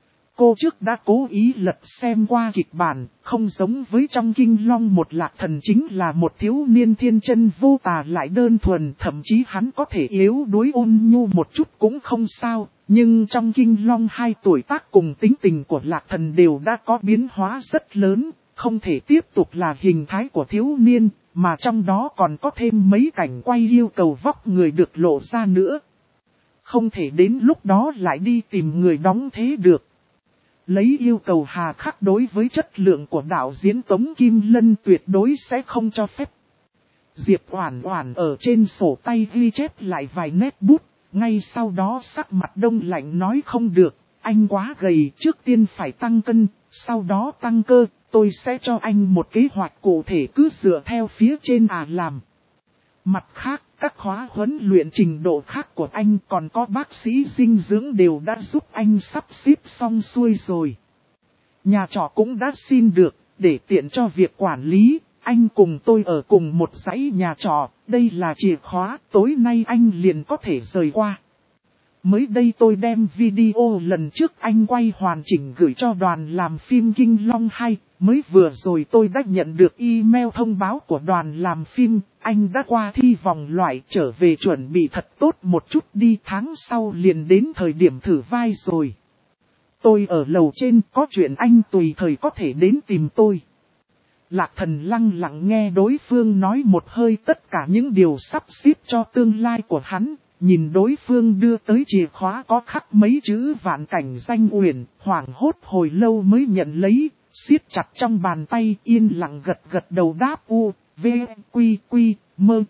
A: Cô trước đã cố ý lật xem qua kịch bản, không giống với trong Kinh Long một Lạc Thần chính là một thiếu niên thiên chân vô tà lại đơn thuần, thậm chí hắn có thể yếu đuối ôn nhu một chút cũng không sao. Nhưng trong Kinh Long 2 tuổi tác cùng tính tình của Lạc Thần đều đã có biến hóa rất lớn, không thể tiếp tục là hình thái của thiếu niên, mà trong đó còn có thêm mấy cảnh quay yêu cầu vóc người được lộ ra nữa. Không thể đến lúc đó lại đi tìm người đóng thế được. Lấy yêu cầu hà khắc đối với chất lượng của đạo diễn Tống Kim Lân tuyệt đối sẽ không cho phép. Diệp Oản Oản ở trên sổ tay ghi chép lại vài nét bút, ngay sau đó sắc mặt đông lạnh nói không được, anh quá gầy, trước tiên phải tăng cân, sau đó tăng cơ, tôi sẽ cho anh một kế hoạch cụ thể cứ dựa theo phía trên làm. Mặt khác, các khóa huấn luyện trình độ khác của anh còn có bác sĩ dinh dưỡng đều đã giúp anh sắp xếp xong xuôi rồi. Nhà trọ cũng đã xin được, để tiện cho việc quản lý, anh cùng tôi ở cùng một dãy nhà trọ, đây là chìa khóa, tối nay anh liền có thể rời qua. Mới đây tôi đem video lần trước anh quay hoàn chỉnh gửi cho đoàn làm phim Kinh Long 2, mới vừa rồi tôi đã nhận được email thông báo của đoàn làm phim, anh đã qua thi vòng loại trở về chuẩn bị thật tốt một chút đi, tháng sau liền đến thời điểm thử vai rồi. Tôi ở lầu trên, có chuyện anh tùy thời có thể đến tìm tôi. Lạc Thần lặng lặng nghe đối phương nói một hơi tất cả những điều sắp xếp cho tương lai của hắn. Nhìn đối phương đưa tới chìa khóa có khắc mấy chữ Vạn Cảnh Danh Uyển, hoảng hốt hồi lâu mới nhận lấy, siết chặt trong bàn tay, yên lặng gật gật đầu đáp u, v, quy quy, mơ.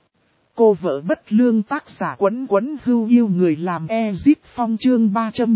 A: Cô vợ bất lương tác giả Quấn Quấn Hưu yêu người làm Ezit Phong chương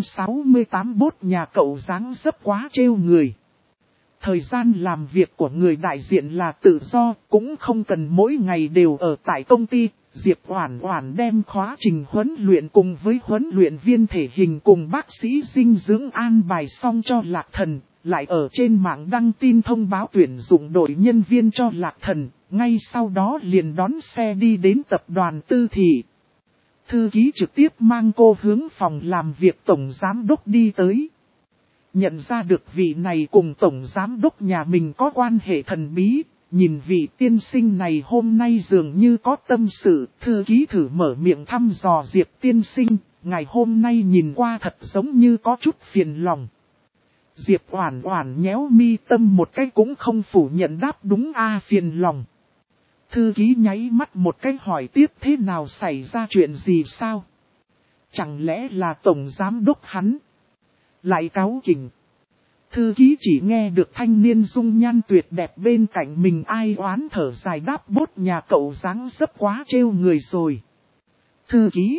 A: 368 bốt nhà cậu dáng dấp quá trêu người. Thời gian làm việc của người đại diện là tự do, cũng không cần mỗi ngày đều ở tại công ty. Diệp Oản Oản đem khóa trình huấn luyện cùng với huấn luyện viên thể hình cùng bác sĩ dinh dưỡng an bài xong cho Lạc Thần, lại ở trên mạng đăng tin thông báo tuyển dụng đội nhân viên cho Lạc Thần, ngay sau đó liền đón xe đi đến tập đoàn Tư Thị. Thư ký trực tiếp mang cô hướng phòng làm việc tổng giám đốc đi tới. Nhận ra được vị này cùng tổng giám đốc nhà mình có quan hệ thần bí. Nhìn vị tiên sinh này hôm nay dường như có tâm sự, thư ký thử mở miệng thăm dò Diệp tiên sinh, ngày hôm nay nhìn qua thật giống như có chút phiền lòng. Diệp Oản Oản nhéo mi tâm một cái cũng không phủ nhận đáp đúng phiền lòng. Thư ký nháy mắt một cái hỏi tiếp thế nào xảy ra chuyện gì sao? Chẳng lẽ là tổng giám đốc hắn lại cáu kỉnh? Thư ký chỉ nghe được thanh niên dung nhan tuyệt đẹp bên cạnh mình ai oán thở dài đáp bốt nhà cậu dáng dấp quá trêu người rồi. Thư ký,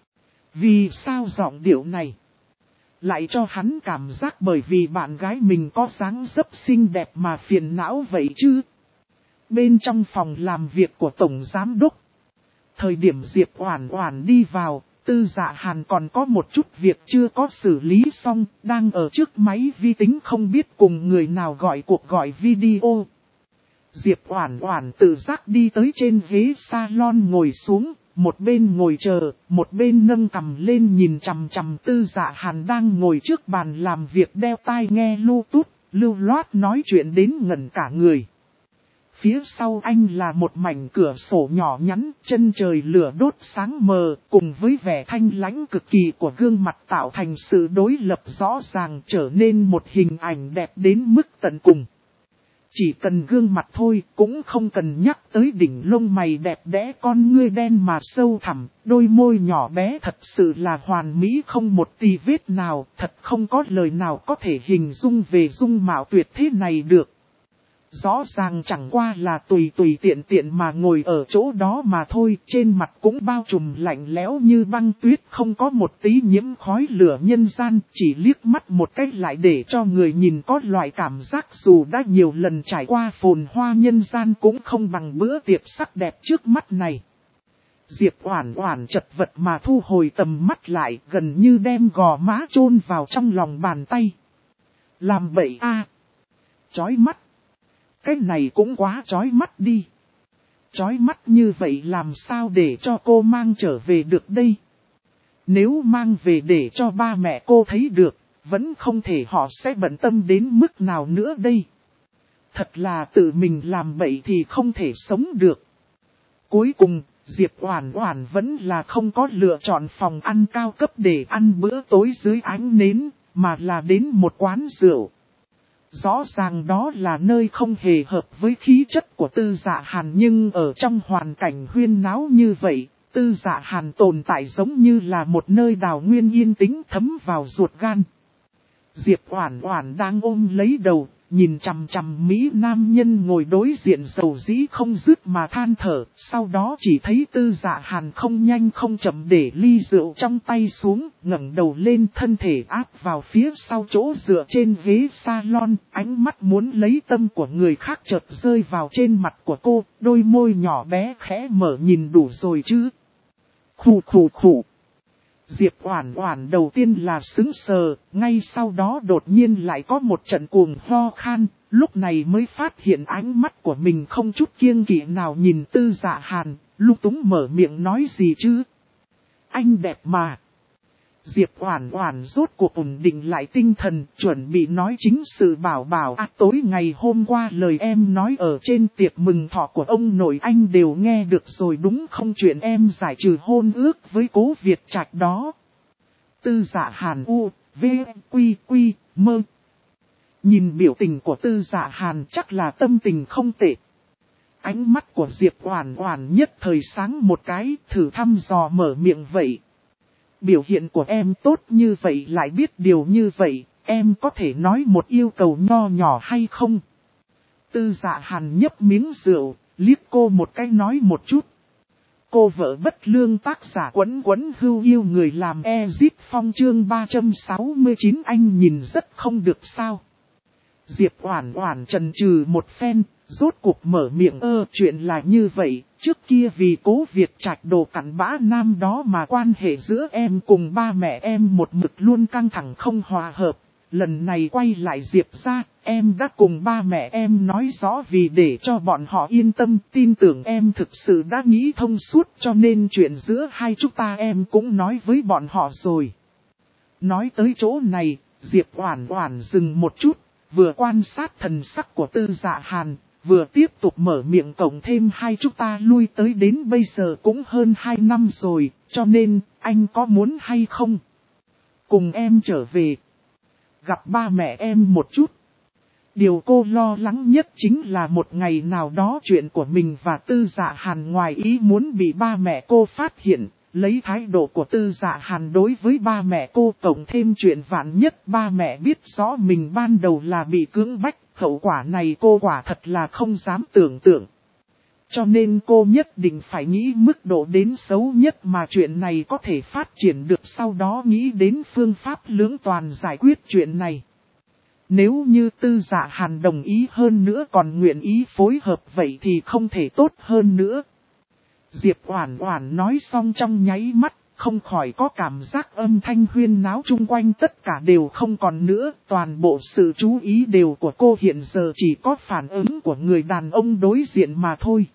A: vì sao giọng điệu này lại cho hắn cảm giác bởi vì bạn gái mình có dáng dấp xinh đẹp mà phiền não vậy chứ? Bên trong phòng làm việc của tổng giám đốc, thời điểm Diệp Oản Oản đi vào, Tư Dạ Hàn còn có một chút việc chưa có xử lý xong, đang ở trước máy vi tính không biết cùng người nào gọi cuộc gọi video. Diệp Oản Oản tự giác đi tới trên ghế salon ngồi xuống, một bên ngồi chờ, một bên nâng cằm lên nhìn chằm chằm Tư Dạ Hàn đang ngồi trước bàn làm việc đeo tai nghe Bluetooth, lưu loát nói chuyện đến ngẩn cả người. Phía sau anh là một mảnh cửa sổ nhỏ nhắn, chân trời lửa đốt sáng mờ, cùng với vẻ thanh lãnh cực kỳ của gương mặt tạo thành sự đối lập rõ ràng trở nên một hình ảnh đẹp đến mức tận cùng. Chỉ cần gương mặt thôi, cũng không cần nhắc tới đỉnh lông mày đẹp đẽ con ngươi đen mà sâu thẳm, đôi môi nhỏ bé thật sự là hoàn mỹ không một tì vết nào, thật không có lời nào có thể hình dung về dung mạo tuyệt thế này được. Rõ ràng chẳng qua là tùy tiện mà ngồi ở chỗ đó mà thôi, trên mặt cũng bao trùm lạnh lẽo như băng tuyết không có một tí nhiễm khói lửa nhân gian, chỉ liếc mắt một cách lại để cho người nhìn có loại cảm giác dù đã nhiều lần trải qua phồn hoa nhân gian cũng không bằng bữa tiệc sắc đẹp trước mắt này. Diệp Oản Oản chật vật mà thu hồi tầm mắt lại gần như đem gò má chôn vào trong lòng bàn tay. Làm bậy chói mắt. Cái này cũng quá chói mắt đi. Chói mắt như vậy làm sao để cho cô mang trở về được đây? Nếu mang về để cho ba mẹ cô thấy được, vẫn không thể họ sẽ bận tâm đến mức nào nữa đây. Thật là tự mình làm bậy thì không thể sống được. Cuối cùng, Diệp Oản Oản vẫn là không có lựa chọn phòng ăn cao cấp để ăn bữa tối dưới ánh nến, mà là đến một quán rượu. Rõ ràng đó là nơi không hề hợp với khí chất của Tư Dạ Hàn nhưng ở trong hoàn cảnh huyên náo như vậy, Tư Dạ Hàn tồn tại giống như là một nơi đào nguyên yên tĩnh thấm vào ruột gan. Diệp Oản Oản đang ôm lấy đầu, nhìn chằm chằm Mỹ nam nhân ngồi đối diện dầu dĩ không dứt mà than thở, sau đó chỉ thấy Tư Dạ Hàn không nhanh không chậm để ly rượu trong tay xuống, ngẩng đầu lên thân thể áp vào phía sau chỗ dựa trên ghế salon, ánh mắt muốn lấy tâm của người khác chợt rơi vào trên mặt của cô, đôi môi nhỏ bé khẽ mở nhìn đủ rồi chứ. Khụ khụ khụ. Diệp Oản Oản đầu tiên là sững sờ, ngay sau đó đột nhiên lại có một trận cuồng ho khan, lúc này mới phát hiện ánh mắt của mình không chút kiêng kỵ nào nhìn Tư Dạ Hàn, lúng túng mở miệng nói gì chứ. Anh đẹp mà. Diệp Oản Oản rốt cuộc ổn định lại tinh thần, chuẩn bị nói chính sự bảo tối ngày hôm qua lời em nói ở trên tiệc mừng thọ của ông nội anh đều nghe được rồi đúng không, chuyện em giải trừ hôn ước với Cố Việt Trạch đó. Tư Dạ Hàn u, v, quy, mơ. Nhìn biểu tình của Tư Dạ Hàn chắc là tâm tình không tệ. Ánh mắt của Diệp Oản Oản nhất thời sáng một cái, thử thăm dò mở miệng vậy. Biểu hiện của em tốt như vậy lại biết điều như vậy, em có thể nói một yêu cầu nho nhỏ hay không? Tư Dạ Hàn nhấp miếng rượu, liếc cô một cái nói một chút. Cô vợ bất lương tác giả Quấn Quấn Hưu yêu người làm Ezit Phong chương 369 anh nhìn rất không được sao. Diệp Oản Oản chần chừ một phen, rốt cuộc mở miệng chuyện là như vậy, trước kia vì Cố Việt Trạch đồ cặn bã nam đó mà quan hệ giữa em cùng ba mẹ em một mực luôn căng thẳng không hòa hợp. Lần này quay lại Diệp ra, em đã cùng ba mẹ em nói rõ vì để cho bọn họ yên tâm, tin tưởng em thực sự đã nghĩ thông suốt cho nên chuyện giữa hai chúng ta em cũng nói với bọn họ rồi. Nói tới chỗ này, Diệp Oản Oản dừng một chút, vừa quan sát thần sắc của Tư Dạ Hàn, vừa tiếp tục mở miệng cộng thêm hai chúng ta lui tới đến bây giờ cũng hơn 2 năm rồi, cho nên, anh có muốn hay không? Cùng em trở về, gặp ba mẹ em một chút. Điều cô lo lắng nhất chính là một ngày nào đó chuyện của mình và Tư Dạ Hàn ngoài ý muốn bị ba mẹ cô phát hiện. Lấy thái độ của Tư Dạ Hàn đối với ba mẹ cô cộng thêm chuyện vạn nhất ba mẹ biết rõ mình ban đầu là bị cưỡng bách, hậu quả này cô quả thật là không dám tưởng tượng. Cho nên cô nhất định phải nghĩ mức độ đến xấu nhất mà chuyện này có thể phát triển được, sau đó nghĩ đến phương pháp lưỡng toàn giải quyết chuyện này. Nếu như Tư Dạ Hàn đồng ý hơn nữa còn nguyện ý phối hợp vậy thì không thể tốt hơn nữa. Diệp Oản Oản nói xong trong nháy mắt, không khỏi có cảm giác âm thanh huyên náo chung quanh tất cả đều không còn nữa, toàn bộ sự chú ý đều của cô hiện giờ chỉ có phản ứng của người đàn ông đối diện mà thôi.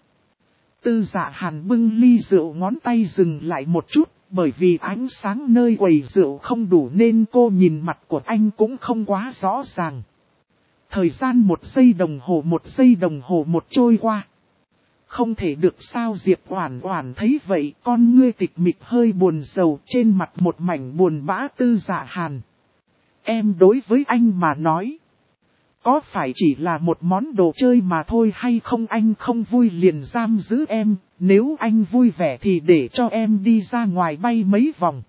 A: Tư Dạ Hàn bưng ly rượu ngón tay dừng lại một chút, bởi vì ánh sáng nơi quầy rượu không đủ nên cô nhìn mặt của anh cũng không quá rõ ràng. Thời gian 1 giây đồng hồ một trôi qua. Không thể được sao, Diệp Oản Oản thấy vậy, con ngươi tịch mịch hơi buồn rầu, trên mặt một mảnh buồn bã. Tư Dạ Hàn, em đối với anh mà nói, có phải chỉ là một món đồ chơi mà thôi hay không? Anh không vui liền giam giữ em, nếu anh vui vẻ thì để cho em đi ra ngoài bay mấy vòng.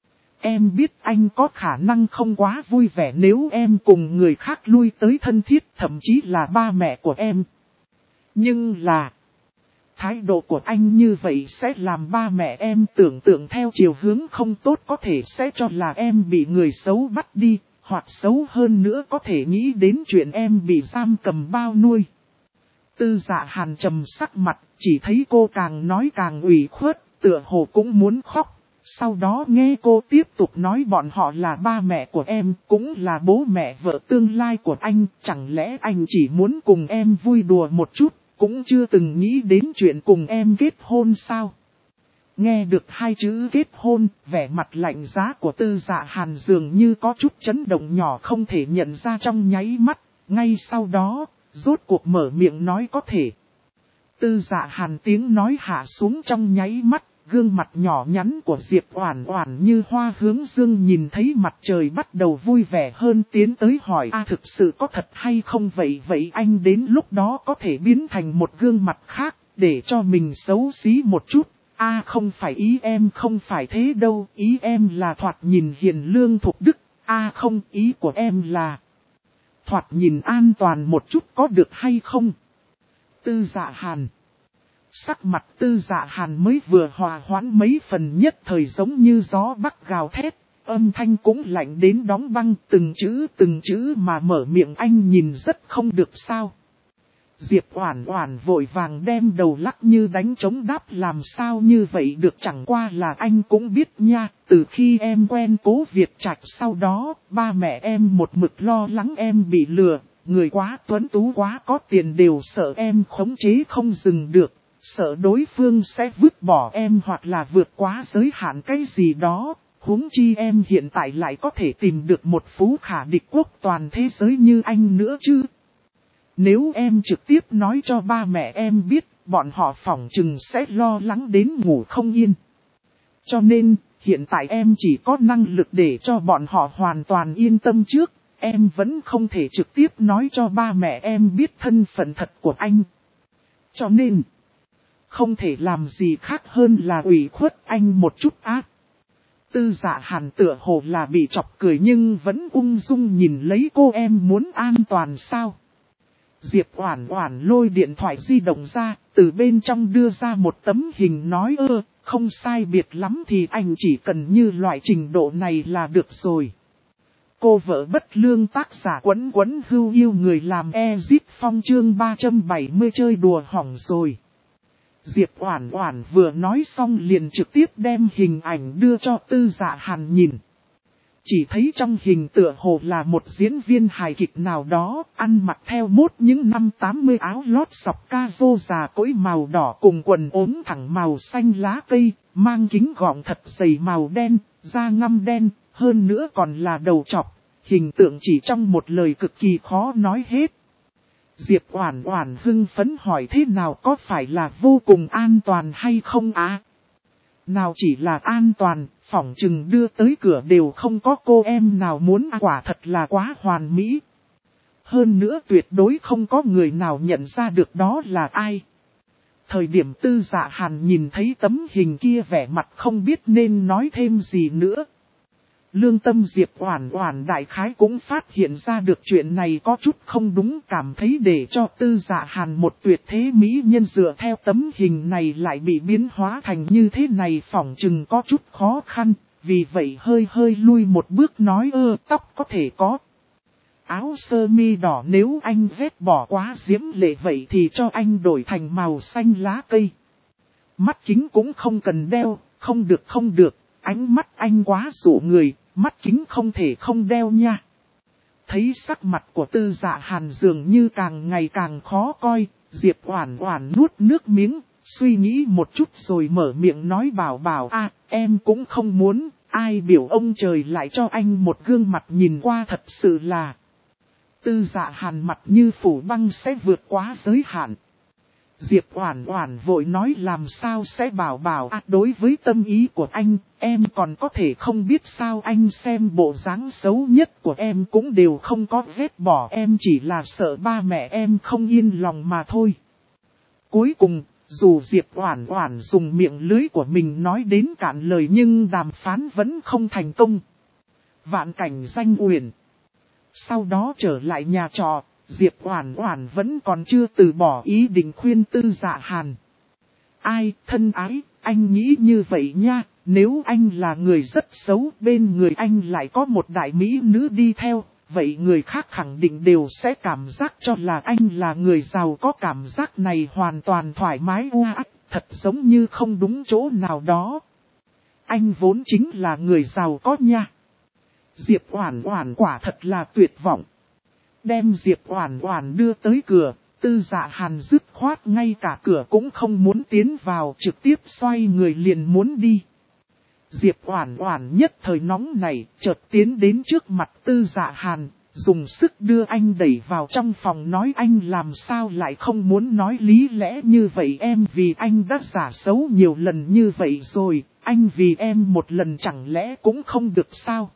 A: Em biết anh có khả năng không quá vui vẻ nếu em cùng người khác lui tới thân thiết, thậm chí là ba mẹ của em. Nhưng là, thái độ của anh như vậy sẽ làm ba mẹ em tưởng tượng theo chiều hướng không tốt, có thể sẽ cho là em bị người xấu bắt đi, hoặc xấu hơn nữa có thể nghĩ đến chuyện em bị giam cầm bao nuôi. Tư Dạ Hàn trầm sắc mặt, chỉ thấy cô càng nói càng ủy khuất, tựa hồ cũng muốn khóc. Sau đó nghe cô tiếp tục nói bọn họ là ba mẹ của em, cũng là bố mẹ vợ tương lai của anh, chẳng lẽ anh chỉ muốn cùng em vui đùa một chút, cũng chưa từng nghĩ đến chuyện cùng em kết hôn sao? Nghe được hai chữ kết hôn, vẻ mặt lạnh giá của Tư Dạ Hàn dường như có chút chấn động nhỏ không thể nhận ra trong nháy mắt, ngay sau đó, rốt cuộc mở miệng nói có thể. Tư Dạ Hàn tiếng nói hạ xuống trong nháy mắt, gương mặt nhỏ nhắn của Diệp Oản Oản như hoa hướng dương nhìn thấy mặt trời bắt đầu vui vẻ hơn, tiến tới hỏi thực sự có thật hay không vậy anh đến lúc đó có thể biến thành một gương mặt khác, để cho mình xấu xí một chút. Không phải, ý em không phải thế đâu, ý em là thoạt nhìn hiền lương thục đức, Không, ý của em là thoạt nhìn an toàn một chút có được hay không? Tư Dạ Hàn. Sắc mặt Tư Dạ Hàn mới vừa hòa hoãn mấy phần, nhất thời giống như gió bắc gào thét, âm thanh cũng lạnh đến đóng băng, từng chữ mà mở miệng. Anh nhìn rất không được sao? Diệp Oản Oản vội vàng đem đầu lắc như đánh trống đáp, làm sao như vậy được, chẳng qua là anh cũng biết nha, từ khi em quen Cố Việt Trạch sau đó, ba mẹ em một mực lo lắng em bị lừa, người quá tuấn tú quá có tiền đều sợ em khống chế không dừng được, sợ đối phương sẽ vứt bỏ em hoặc là vượt quá giới hạn cái gì đó. Huống chi em hiện tại lại có thể tìm được một phú khả địch quốc toàn thế giới như anh nữa chứ. Nếu em trực tiếp nói cho ba mẹ em biết, bọn họ phỏng chừng sẽ lo lắng đến ngủ không yên. Cho nên, hiện tại em chỉ có năng lực để cho bọn họ hoàn toàn yên tâm trước. Em vẫn không thể trực tiếp nói cho ba mẹ em biết thân phận thật của anh. Cho nên, không thể làm gì khác hơn là ủy khuất anh một chút ác. Tư Dạ Hàn tựa hồ là bị chọc cười nhưng vẫn ung dung nhìn lấy cô. Em muốn an toàn sao? Diệp Oản Oản lôi điện thoại di động ra, từ bên trong đưa ra một tấm hình nói không sai biệt lắm thì anh chỉ cần như loại trình độ này là được rồi. Cô vợ bất lương tác giả Quấn Quấn Hưu yêu người làm Ezit Phong chương 370 chơi đùa hỏng rồi. Diệp Oản Oản vừa nói xong liền trực tiếp đem hình ảnh đưa cho Tư Dạ Hàn nhìn. Chỉ thấy trong hình tựa hồ là một diễn viên hài kịch nào đó, ăn mặc theo mốt những năm 80 áo lót sọc ca rô già cỗi màu đỏ cùng quần ốm thẳng màu xanh lá cây, mang kính gọng thật dày màu đen, da ngăm đen, hơn nữa còn là đầu trọc. Hình tượng chỉ trong một lời cực kỳ khó nói hết. Diệp Oản Oản hưng phấn hỏi thế nào, có phải là vô cùng an toàn hay không á? Nào chỉ là an toàn, phỏng chừng đưa tới cửa đều không có cô em nào muốn, quả thật là quá hoàn mỹ. Hơn nữa tuyệt đối không có người nào nhận ra được đó là ai. Thời điểm Tư Dạ Hàn nhìn thấy tấm hình kia vẻ mặt không biết nên nói thêm gì nữa. Lương tâm Diệp Oản Oản đại khái cũng phát hiện ra được chuyện này có chút không đúng, cảm thấy để cho Tư Dạ Hàn một tuyệt thế mỹ nhân dựa theo tấm hình này lại bị biến hóa thành như thế này phỏng chừng có chút khó khăn, vì vậy hơi lui một bước nói tóc có thể có. Áo sơ mi đỏ nếu anh ghét bỏ quá diễm lệ vậy thì cho anh đổi thành màu xanh lá cây. Mắt kính cũng không cần đeo, không được, ánh mắt anh quá dụ người. Mắt kính không thể không đeo nha. Thấy sắc mặt của Tư Dạ Hàn dường như càng ngày càng khó coi, Diệp Oản Oản nuốt nước miếng, suy nghĩ một chút rồi mở miệng nói bảo em cũng không muốn, ai biểu ông trời lại cho anh một gương mặt nhìn qua thật sự là. Tư Dạ Hàn mặt như phủ băng sẽ vượt quá giới hạn. Diệp Oản Oản vội nói làm sao sẽ bảo đối với tâm ý của anh, em còn có thể không biết sao, anh xem bộ dáng xấu nhất của em cũng đều không có ghét bỏ em, chỉ là sợ ba mẹ em không yên lòng mà thôi. Cuối cùng, dù Diệp Oản Oản dùng miệng lưỡi của mình nói đến cạn lời nhưng đàm phán vẫn không thành công. Vạn Cảnh Danh Uyển. Sau đó trở lại nhà trọ. Diệp Oản Oản vẫn còn chưa từ bỏ ý định khuyên Tư Dạ Hàn. Ai, thân ái, anh nghĩ như vậy nha, nếu anh là người rất xấu, bên người anh lại có một đại mỹ nữ đi theo, vậy người khác khẳng định đều sẽ cảm giác cho là anh là người giàu có, cảm giác này hoàn toàn thoải mái thật giống như không đúng chỗ nào đó. Anh vốn chính là người giàu có nha. Diệp Oản Oản quả thật là tuyệt vọng. Đem Diệp Oản Oản đưa tới cửa, Tư Dạ Hàn dứt khoát ngay cả cửa cũng không muốn tiến vào, trực tiếp xoay người liền muốn đi. Diệp Oản Oản nhất thời nóng nảy, chợt tiến đến trước mặt Tư Dạ Hàn, dùng sức đưa anh đẩy vào trong phòng nói anh làm sao lại không muốn nói lý lẽ như vậy, em vì anh đã giả xấu nhiều lần như vậy rồi, anh vì em một lần chẳng lẽ cũng không được sao?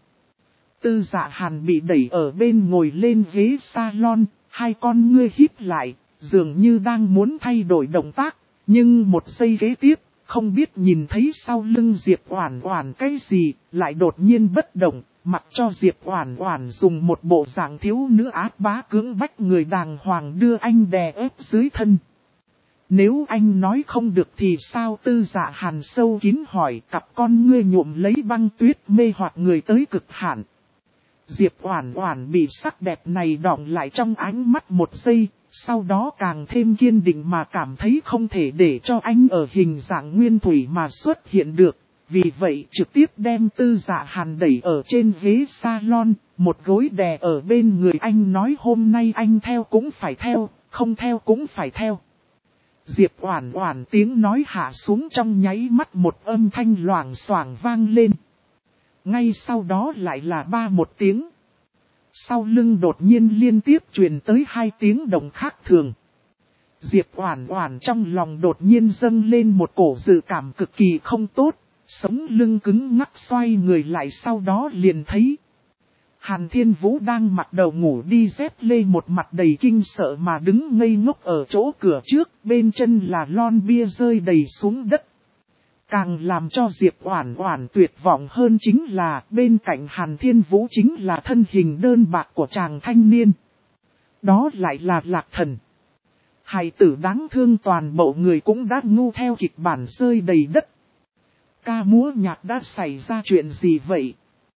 A: Tư Dạ Hàn bị đẩy ở bên ngồi lên ghế salon, hai con ngươi híp lại, dường như đang muốn thay đổi động tác, nhưng một giây kế tiếp, không biết nhìn thấy sau lưng Diệp Oản Oản cái gì, lại đột nhiên bất động, mặc cho Diệp Oản Oản dùng một bộ dạng thiếu nữ áp bá cưỡng bách người đàng hoàng đưa anh đè ép dưới thân. Nếu anh nói không được thì sao? Tư Dạ Hàn sâu kín hỏi, cặp con ngươi nhuộm lấy băng tuyết mê hoặc người tới cực hạn. Diệp Oản Oản bị sắc đẹp này đọng lại trong ánh mắt một giây, sau đó càng thêm kiên định mà cảm thấy không thể để cho anh ở hình dạng nguyên thủy mà xuất hiện được. Vì vậy trực tiếp đem Tư Dạ Hàn đẩy ở trên ghế salon, một gối đè ở bên người anh nói hôm nay anh theo cũng phải theo, không theo cũng phải theo. Diệp Oản Oản tiếng nói hạ xuống trong nháy mắt một âm thanh loảng xoảng vang lên. Ngay sau đó lại là một tiếng. Sau lưng đột nhiên liên tiếp truyền tới 2 tiếng động khác thường. Diệp Oản Oản trong lòng đột nhiên dâng lên một cổ dự cảm cực kỳ không tốt, sống lưng cứng ngắc xoay người lại sau đó liền thấy Hàn Thiên Vũ đang mặc đầu ngủ đi dép lê một mặt đầy kinh sợ mà đứng ngây ngốc ở chỗ cửa trước, bên chân là lon bia rơi đầy xuống đất. Càng làm cho Diệp Oản Oản tuyệt vọng hơn chính là bên cạnh Hàn Thiên Vũ chính là thân hình đơn bạc của chàng thanh niên. Đó lại là Lạc Thần. Hài tử đáng thương toàn bộ người cũng đã ngu theo kịch bản rơi đầy đất. Ca múa nhạc đã xảy ra chuyện gì vậy?